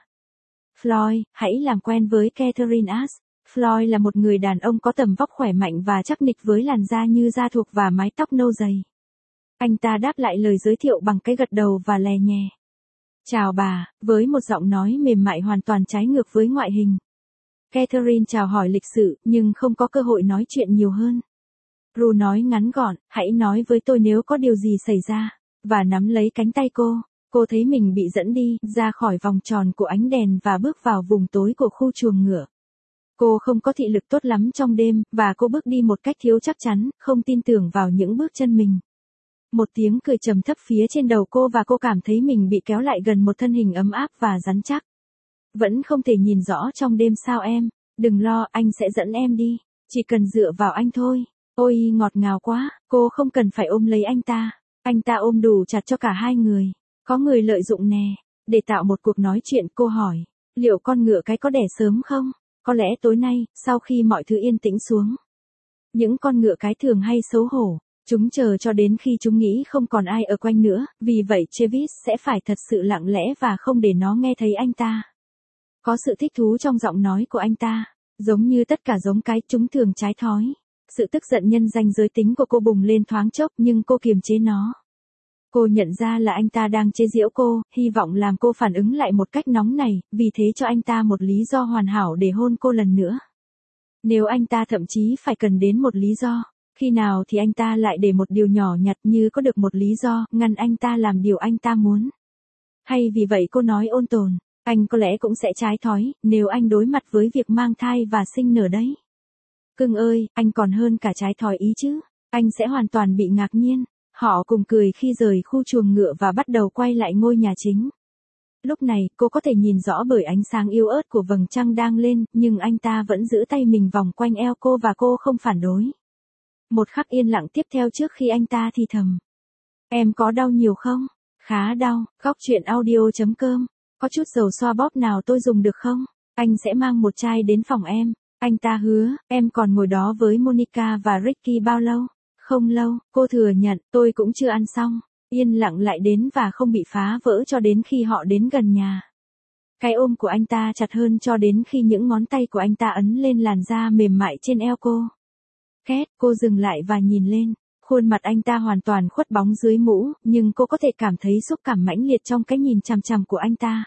Floyd, hãy làm quen với Catherine Ash. Floyd là một người đàn ông có tầm vóc khỏe mạnh và chắc nịch với làn da như da thuộc và mái tóc nâu dày. Anh ta đáp lại lời giới thiệu bằng cái gật đầu và lè nhè. Chào bà, với một giọng nói mềm mại hoàn toàn trái ngược với ngoại hình. Catherine chào hỏi lịch sự, nhưng không có cơ hội nói chuyện nhiều hơn. Ru nói ngắn gọn, hãy nói với tôi nếu có điều gì xảy ra, và nắm lấy cánh tay cô. Cô thấy mình bị dẫn đi, ra khỏi vòng tròn của ánh đèn và bước vào vùng tối của khu chuồng ngựa. Cô không có thị lực tốt lắm trong đêm, và cô bước đi một cách thiếu chắc chắn, không tin tưởng vào những bước chân mình. Một tiếng cười trầm thấp phía trên đầu cô và cô cảm thấy mình bị kéo lại gần một thân hình ấm áp và rắn chắc. Vẫn không thể nhìn rõ trong đêm sao em? Đừng lo, anh sẽ dẫn em đi. Chỉ cần dựa vào anh thôi. Ôi, ngọt ngào quá, cô không cần phải ôm lấy anh ta. Anh ta ôm đủ chặt cho cả hai người. Có người lợi dụng nè. Để tạo một cuộc nói chuyện, cô hỏi, liệu con ngựa cái có đẻ sớm không? Có lẽ tối nay, sau khi mọi thứ yên tĩnh xuống. Những con ngựa cái thường hay xấu hổ. Chúng chờ cho đến khi chúng nghĩ không còn ai ở quanh nữa, vì vậy Travis sẽ phải thật sự lặng lẽ và không để nó nghe thấy anh ta. Có sự thích thú trong giọng nói của anh ta. Giống như tất cả giống cái, chúng thường trái thói. Sự tức giận nhân danh giới tính của cô bùng lên thoáng chốc nhưng cô kiềm chế nó. Cô nhận ra là anh ta đang chế giễu cô, hy vọng làm cô phản ứng lại một cách nóng nảy, vì thế cho anh ta một lý do hoàn hảo để hôn cô lần nữa. Nếu anh ta thậm chí phải cần đến một lý do, khi nào thì anh ta lại để một điều nhỏ nhặt như có được một lý do, ngăn anh ta làm điều anh ta muốn. Hay vì vậy cô nói ôn tồn, anh có lẽ cũng sẽ trái thói, nếu anh đối mặt với việc mang thai và sinh nở đấy. Cưng ơi, anh còn hơn cả trái thói ý chứ, anh sẽ hoàn toàn bị ngạc nhiên. Họ cùng cười khi rời khu chuồng ngựa và bắt đầu quay lại ngôi nhà chính. Lúc này, cô có thể nhìn rõ bởi ánh sáng yếu ớt của vầng trăng đang lên, nhưng anh ta vẫn giữ tay mình vòng quanh eo cô và cô không phản đối. Một khắc yên lặng tiếp theo trước khi anh ta thì thầm. Em có đau nhiều không? Khá đau, góc truyện audio chấm com. Có chút dầu xoa bóp nào tôi dùng được không? Anh sẽ mang một chai đến phòng em. Anh ta hứa, em còn ngồi đó với Monica và Ricky bao lâu? Không lâu, cô thừa nhận, tôi cũng chưa ăn xong. Yên lặng lại đến và không bị phá vỡ cho đến khi họ đến gần nhà. Cái ôm của anh ta chặt hơn cho đến khi những ngón tay của anh ta ấn lên làn da mềm mại trên eo cô. Két, cô dừng lại và nhìn lên. Khuôn mặt anh ta hoàn toàn khuất bóng dưới mũ, nhưng cô có thể cảm thấy xúc cảm mãnh liệt trong cái nhìn chằm chằm của anh ta.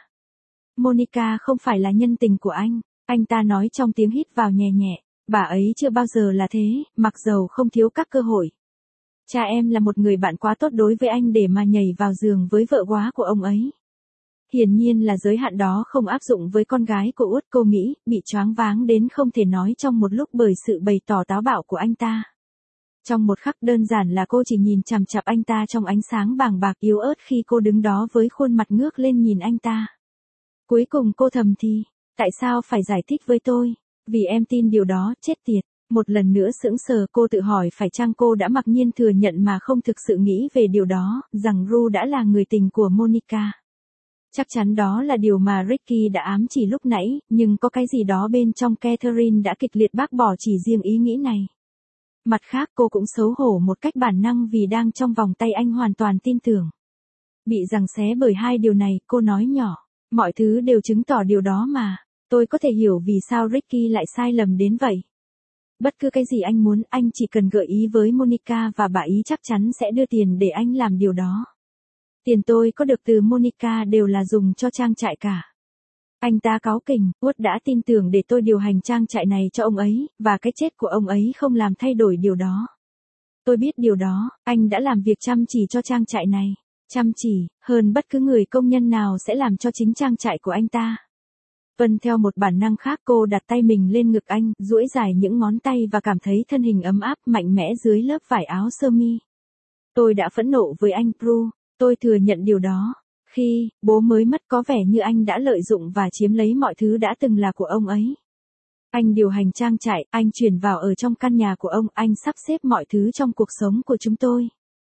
Monica không phải là nhân tình của anh, anh ta nói trong tiếng hít vào nhẹ nhẹ. Bà ấy chưa bao giờ là thế, mặc dầu không thiếu các cơ hội. Cha em là một người bạn quá tốt đối với anh để mà nhảy vào giường với vợ quá của ông ấy. Hiển nhiên là giới hạn đó không áp dụng với con gái của Út, cô nghĩ, bị choáng váng đến không thể nói trong một lúc bởi sự bày tỏ táo bạo của anh ta. Trong một khắc đơn giản là cô chỉ nhìn chằm chằm anh ta trong ánh sáng bàng bạc yếu ớt khi cô đứng đó với khuôn mặt ngước lên nhìn anh ta. Cuối cùng cô thầm thì, tại sao phải giải thích với tôi? Vì em tin điều đó, chết tiệt. Một lần nữa sững sờ, cô tự hỏi phải chăng cô đã mặc nhiên thừa nhận mà không thực sự nghĩ về điều đó, rằng Ru đã là người tình của Monica. Chắc chắn đó là điều mà Ricky đã ám chỉ lúc nãy, nhưng có cái gì đó bên trong Catherine đã kịch liệt bác bỏ chỉ riêng ý nghĩ này. Mặt khác cô cũng xấu hổ một cách bản năng vì đang trong vòng tay anh hoàn toàn tin tưởng. Bị giằng xé bởi hai điều này, cô nói nhỏ, mọi thứ đều chứng tỏ điều đó mà, tôi có thể hiểu vì sao Ricky lại sai lầm đến vậy. Bất cứ cái gì anh muốn, anh chỉ cần gợi ý với Monica và bà ý chắc chắn sẽ đưa tiền để anh làm điều đó. Tiền tôi có được từ Monica đều là dùng cho trang trại cả. Anh ta cáu kỉnh, Wood đã tin tưởng để tôi điều hành trang trại này cho ông ấy, và cái chết của ông ấy không làm thay đổi điều đó. Tôi biết điều đó, anh đã làm việc chăm chỉ cho trang trại này. Chăm chỉ, hơn bất cứ người công nhân nào sẽ làm cho chính trang trại của anh ta. Vân theo một bản năng khác cô đặt tay mình lên ngực anh, duỗi dài những ngón tay và cảm thấy thân hình ấm áp mạnh mẽ dưới lớp vải áo sơ mi. Tôi đã phẫn nộ với anh Prue, tôi thừa nhận điều đó. Khi bố mới mất có vẻ như anh đã lợi dụng và chiếm lấy mọi thứ đã từng là của ông ấy. Anh điều hành trang trại, anh chuyển vào ở trong căn nhà của ông, anh sắp xếp mọi thứ trong cuộc sống của chúng tôi.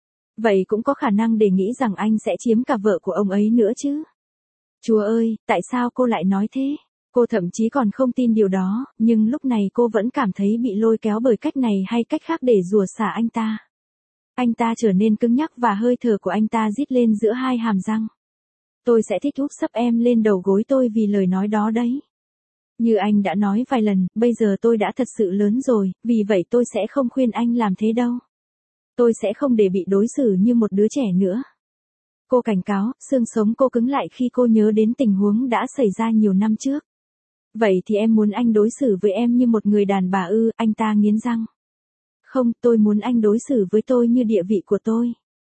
Vậy cũng có khả năng để nghĩ rằng anh sẽ chiếm cả vợ của ông ấy nữa chứ. Chúa ơi, tại sao cô lại nói thế? Cô thậm chí còn không tin điều đó, nhưng lúc này cô vẫn cảm thấy bị lôi kéo bởi cách này hay cách khác để rủa xả anh ta. Anh ta trở nên cứng nhắc và hơi thở của anh ta rít lên giữa hai hàm răng. Tôi sẽ thích úp sấp em lên đầu gối tôi vì lời nói đó đấy. Như anh đã nói vài lần, bây giờ tôi đã thật sự lớn rồi, vì vậy tôi sẽ không khuyên anh làm thế đâu. Tôi sẽ không để bị đối xử như một đứa trẻ nữa. Cô cảnh cáo, xương sống cô cứng lại khi cô nhớ đến tình huống đã xảy ra nhiều năm trước. Vậy thì em muốn anh đối xử với em như một người đàn bà ư, anh ta nghiến răng. Không, tôi muốn anh đối xử với tôi như địa vị của tôi.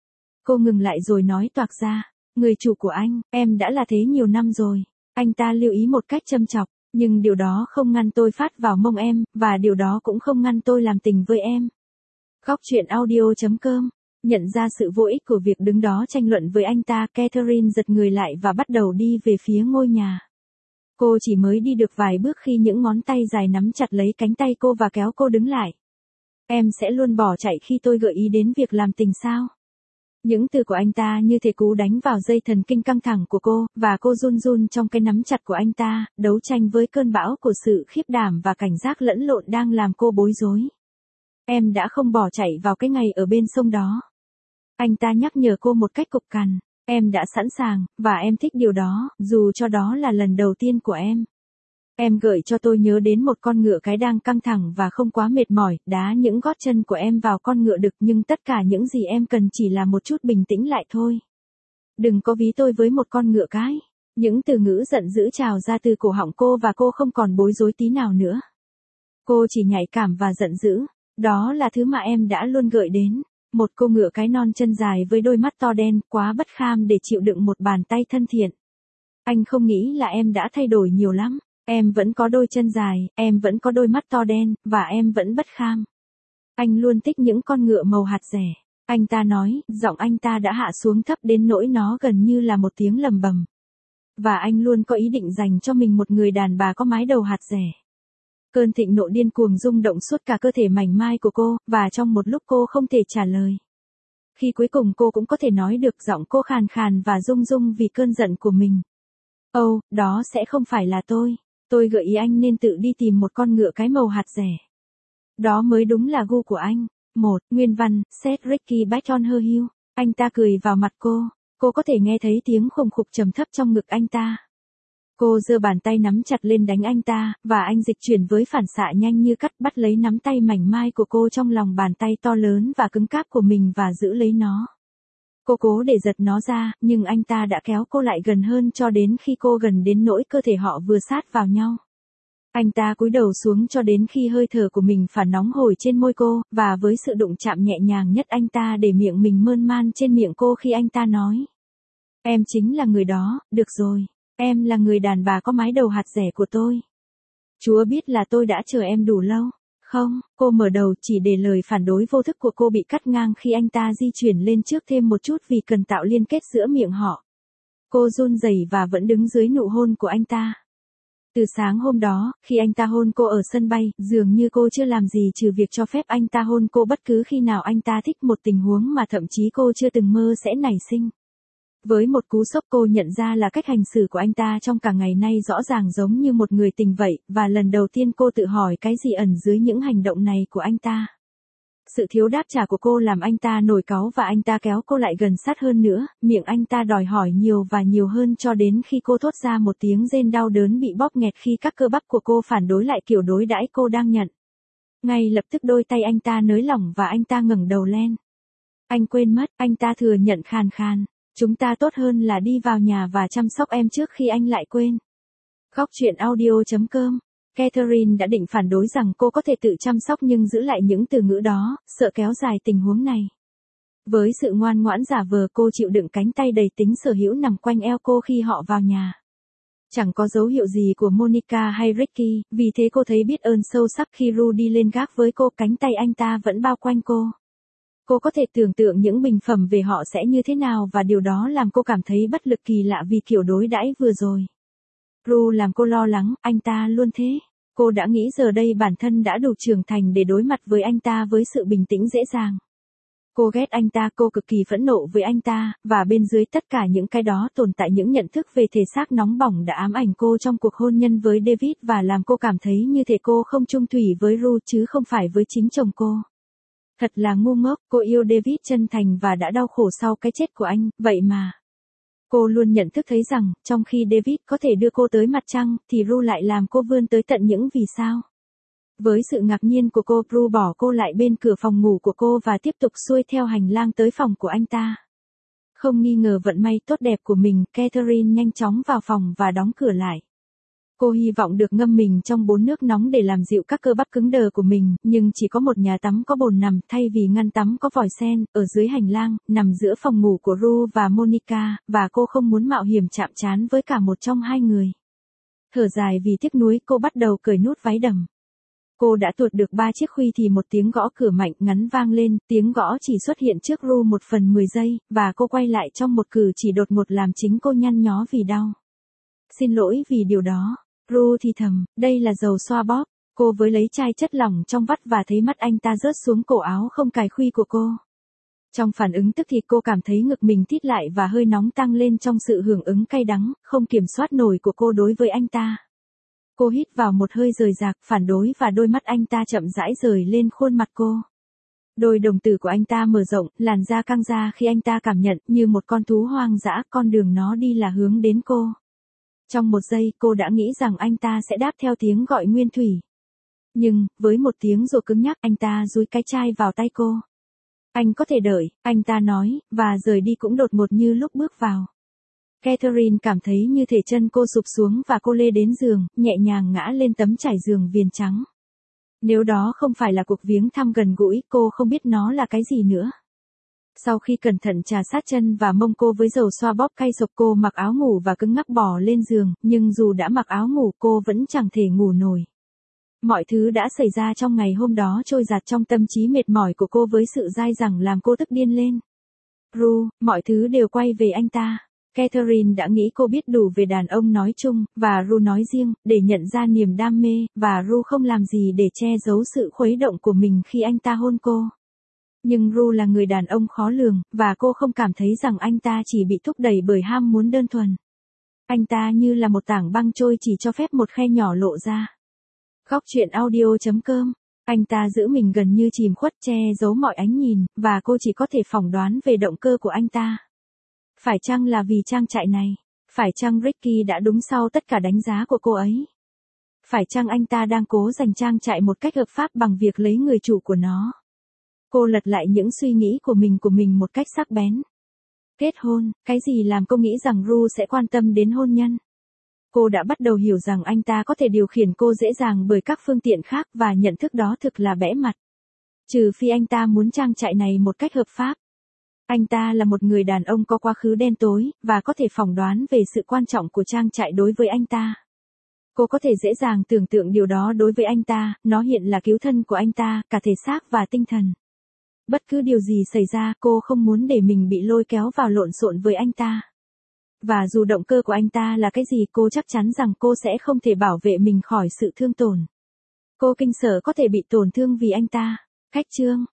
Cô ngừng lại rồi nói toạc ra, người chủ của anh, em đã là thế nhiều năm rồi. Anh ta lưu ý một cách châm chọc, nhưng điều đó không ngăn tôi phát vào mông em, và điều đó cũng không ngăn tôi làm tình với em. Góc truyện audio chấm com. Nhận ra sự vô ích của việc đứng đó tranh luận với anh ta, Catherine giật người lại và bắt đầu đi về phía ngôi nhà. Cô chỉ mới đi được vài bước khi những ngón tay dài nắm chặt lấy cánh tay cô và kéo cô đứng lại. Em sẽ luôn bỏ chạy khi tôi gợi ý đến việc làm tình sao? Những từ của anh ta như thể cú đánh vào dây thần kinh căng thẳng của cô, và cô run run trong cái nắm chặt của anh ta, đấu tranh với cơn bão của sự khiếp đảm và cảnh giác lẫn lộn đang làm cô bối rối. Em đã không bỏ chạy vào cái ngày ở bên sông đó. Anh ta nhắc nhở cô một cách cục cằn. Em đã sẵn sàng, và em thích điều đó, dù cho đó là lần đầu tiên của em. Em gợi cho tôi nhớ đến một con ngựa cái đang căng thẳng và không quá mệt mỏi, đá những gót chân của em vào con ngựa đực, nhưng tất cả những gì em cần chỉ là một chút bình tĩnh lại thôi. Đừng có ví tôi với một con ngựa cái. Những từ ngữ giận dữ trào ra từ cổ họng cô và cô không còn bối rối tí nào nữa. Cô chỉ nhạy cảm và giận dữ. Đó là thứ mà em đã luôn gợi đến. Một cô ngựa cái non chân dài với đôi mắt to đen, quá bất kham để chịu đựng một bàn tay thân thiện. Anh không nghĩ là em đã thay đổi nhiều lắm. Em vẫn có đôi chân dài, em vẫn có đôi mắt to đen, và em vẫn bất kham. Anh luôn thích những con ngựa màu hạt rẻ. Anh ta nói, giọng anh ta đã hạ xuống thấp đến nỗi nó gần như là một tiếng lầm bầm. Và anh luôn có ý định dành cho mình một người đàn bà có mái đầu hạt rẻ. Cơn thịnh nộ điên cuồng rung động suốt cả cơ thể mảnh mai của cô, và trong một lúc cô không thể trả lời. Khi cuối cùng cô cũng có thể nói được, giọng cô khàn khàn và rung rung vì cơn giận của mình. Ồ, oh, đó sẽ không phải là tôi. Tôi gợi ý anh nên tự đi tìm một con ngựa cái màu hạt rẻ. Đó mới đúng là gu của anh. Một, nguyên văn, set Ricky back on her heel. Anh ta cười vào mặt cô. Cô có thể nghe thấy tiếng khùng khục trầm thấp trong ngực anh ta. Cô giơ bàn tay nắm chặt lên đánh anh ta, và anh dịch chuyển với phản xạ nhanh như cắt, bắt lấy nắm tay mảnh mai của cô trong lòng bàn tay to lớn và cứng cáp của mình và giữ lấy nó. Cô cố để giật nó ra, nhưng anh ta đã kéo cô lại gần hơn cho đến khi cô gần đến nỗi cơ thể họ vừa sát vào nhau. Anh ta cúi đầu xuống cho đến khi hơi thở của mình phả nóng hổi trên môi cô, và với sự đụng chạm nhẹ nhàng nhất anh ta để miệng mình mơn man trên miệng cô khi anh ta nói. Em chính là người đó, được rồi. Em là người đàn bà có mái đầu hạt rẻ của tôi. Chúa biết là tôi đã chờ em đủ lâu. Không, cô mở đầu chỉ để lời phản đối vô thức của cô bị cắt ngang khi anh ta di chuyển lên trước thêm một chút vì cần tạo liên kết giữa miệng họ. Cô run rẩy và vẫn đứng dưới nụ hôn của anh ta. Từ sáng hôm đó, khi anh ta hôn cô ở sân bay, dường như cô chưa làm gì trừ việc cho phép anh ta hôn cô bất cứ khi nào anh ta thích, một tình huống mà thậm chí cô chưa từng mơ sẽ nảy sinh. Với một cú sốc, cô nhận ra là cách hành xử của anh ta trong cả ngày nay rõ ràng giống như một người tình vậy, và lần đầu tiên cô tự hỏi cái gì ẩn dưới những hành động này của anh ta. Sự thiếu đáp trả của cô làm anh ta nổi cáu và anh ta kéo cô lại gần sát hơn nữa, miệng anh ta đòi hỏi nhiều và nhiều hơn cho đến khi cô thốt ra một tiếng rên đau đớn bị bóp nghẹt khi các cơ bắp của cô phản đối lại kiểu đối đãi cô đang nhận. Ngay lập tức đôi tay anh ta nới lỏng và anh ta ngẩng đầu lên. Anh quên mất, anh ta thừa nhận khàn khàn. Chúng ta tốt hơn là đi vào nhà và chăm sóc em trước khi anh lại quên. Góc chuyện audio chấm com. Catherine đã định phản đối rằng cô có thể tự chăm sóc nhưng giữ lại những từ ngữ đó, sợ kéo dài tình huống này. Với sự ngoan ngoãn giả vờ, cô chịu đựng cánh tay đầy tính sở hữu nằm quanh eo cô khi họ vào nhà. Chẳng có dấu hiệu gì của Monica hay Ricky, vì thế cô thấy biết ơn sâu sắc khi Ru đi lên gác với cô, cánh tay anh ta vẫn bao quanh cô. Cô có thể tưởng tượng những bình phẩm về họ sẽ như thế nào và điều đó làm cô cảm thấy bất lực kỳ lạ vì kiểu đối đãi vừa rồi. Ru làm cô lo lắng, anh ta luôn thế. Cô đã nghĩ giờ đây bản thân đã đủ trưởng thành để đối mặt với anh ta với sự bình tĩnh dễ dàng. Cô ghét anh ta, cô cực kỳ phẫn nộ với anh ta, và bên dưới tất cả những cái đó tồn tại những nhận thức về thể xác nóng bỏng đã ám ảnh cô trong cuộc hôn nhân với David và làm cô cảm thấy như thể cô không chung thủy với Ru chứ không phải với chính chồng cô. Thật là ngu ngốc, cô yêu David chân thành và đã đau khổ sau cái chết của anh, vậy mà. Cô luôn nhận thức thấy rằng, trong khi David có thể đưa cô tới mặt trăng, thì Ru lại làm cô vươn tới tận những vì sao. Với sự ngạc nhiên của cô, Ru bỏ cô lại bên cửa phòng ngủ của cô và tiếp tục xuôi theo hành lang tới phòng của anh ta. Không nghi ngờ vận may tốt đẹp của mình, Catherine nhanh chóng vào phòng và đóng cửa lại. Cô hy vọng được ngâm mình trong bồn nước nóng để làm dịu các cơ bắp cứng đờ của mình, nhưng chỉ có một nhà tắm có bồn nằm thay vì ngăn tắm có vòi sen, ở dưới hành lang, nằm giữa phòng ngủ của Ru và Monica, và cô không muốn mạo hiểm chạm trán với cả một trong hai người. Thở dài vì tiếc nuối, cô bắt đầu cởi nút váy đầm. Cô đã tuột được ba chiếc khuy thì một tiếng gõ cửa mạnh ngắn vang lên, tiếng gõ chỉ xuất hiện trước Ru một phần mười giây, và cô quay lại trong một cử chỉ đột ngột làm chính cô nhăn nhó vì đau. Xin lỗi vì điều đó. Ru thì thầm, đây là dầu xoa bóp. Cô với lấy chai chất lỏng trong vắt và thấy mắt anh ta rớt xuống cổ áo không cài khuy của cô. Trong phản ứng tức thì cô cảm thấy ngực mình thít lại và hơi nóng tăng lên trong sự hưởng ứng cay đắng, không kiểm soát nổi của cô đối với anh ta. Cô hít vào một hơi rời rạc, phản đối và đôi mắt anh ta chậm rãi rời lên khuôn mặt cô. Đôi đồng tử của anh ta mở rộng, làn da căng ra khi anh ta cảm nhận như một con thú hoang dã, con đường nó đi là hướng đến cô. Trong một giây cô đã nghĩ rằng anh ta sẽ đáp theo tiếng gọi nguyên thủy. Nhưng, với một tiếng rồ cứng nhắc, anh ta dúi cái chai vào tay cô. Anh có thể đợi, anh ta nói, và rời đi cũng đột ngột như lúc bước vào. Catherine cảm thấy như thể chân cô sụp xuống và cô lê đến giường, nhẹ nhàng ngã lên tấm trải giường viền trắng. Nếu đó không phải là cuộc viếng thăm gần gũi, cô không biết nó là cái gì nữa. Sau khi cẩn thận trà sát chân và mông cô với dầu xoa bóp cay sộc, cô mặc áo ngủ và cứng ngắc bò lên giường, nhưng dù đã mặc áo ngủ cô vẫn chẳng thể ngủ nổi. Mọi thứ đã xảy ra trong ngày hôm đó trôi dạt trong tâm trí mệt mỏi của cô với sự dai dẳng làm cô tức điên lên. Ru, mọi thứ đều quay về anh ta. Catherine đã nghĩ cô biết đủ về đàn ông nói chung, và Ru nói riêng, để nhận ra niềm đam mê, và Ru không làm gì để che giấu sự khuấy động của mình khi anh ta hôn cô. Nhưng Ru là người đàn ông khó lường, và cô không cảm thấy rằng anh ta chỉ bị thúc đẩy bởi ham muốn đơn thuần. Anh ta như là một tảng băng trôi chỉ cho phép một khe nhỏ lộ ra. Góc chuyện audio chấm com. Anh ta giữ mình gần như chìm khuất, che giấu mọi ánh nhìn, và cô chỉ có thể phỏng đoán về động cơ của anh ta. Phải chăng là vì trang trại này? Phải chăng Ricky đã đúng sau tất cả đánh giá của cô ấy? Phải chăng anh ta đang cố giành trang trại một cách hợp pháp bằng việc lấy người chủ của nó? Cô lật lại những suy nghĩ của mình của mình một cách sắc bén. Kết hôn, cái gì làm cô nghĩ rằng Ru sẽ quan tâm đến hôn nhân? Cô đã bắt đầu hiểu rằng anh ta có thể điều khiển cô dễ dàng bởi các phương tiện khác và nhận thức đó thực là bẽ mặt. Trừ phi anh ta muốn trang trại này một cách hợp pháp. Anh ta là một người đàn ông có quá khứ đen tối, và có thể phỏng đoán về sự quan trọng của trang trại đối với anh ta. Cô có thể dễ dàng tưởng tượng điều đó đối với anh ta, nó hiện là cứu thân của anh ta, cả thể xác và tinh thần. Bất cứ điều gì xảy ra, cô không muốn để mình bị lôi kéo vào lộn xộn với anh ta. Và dù động cơ của anh ta là cái gì, cô chắc chắn rằng cô sẽ không thể bảo vệ mình khỏi sự thương tổn. Cô kinh sợ có thể bị tổn thương vì anh ta. Khách chương.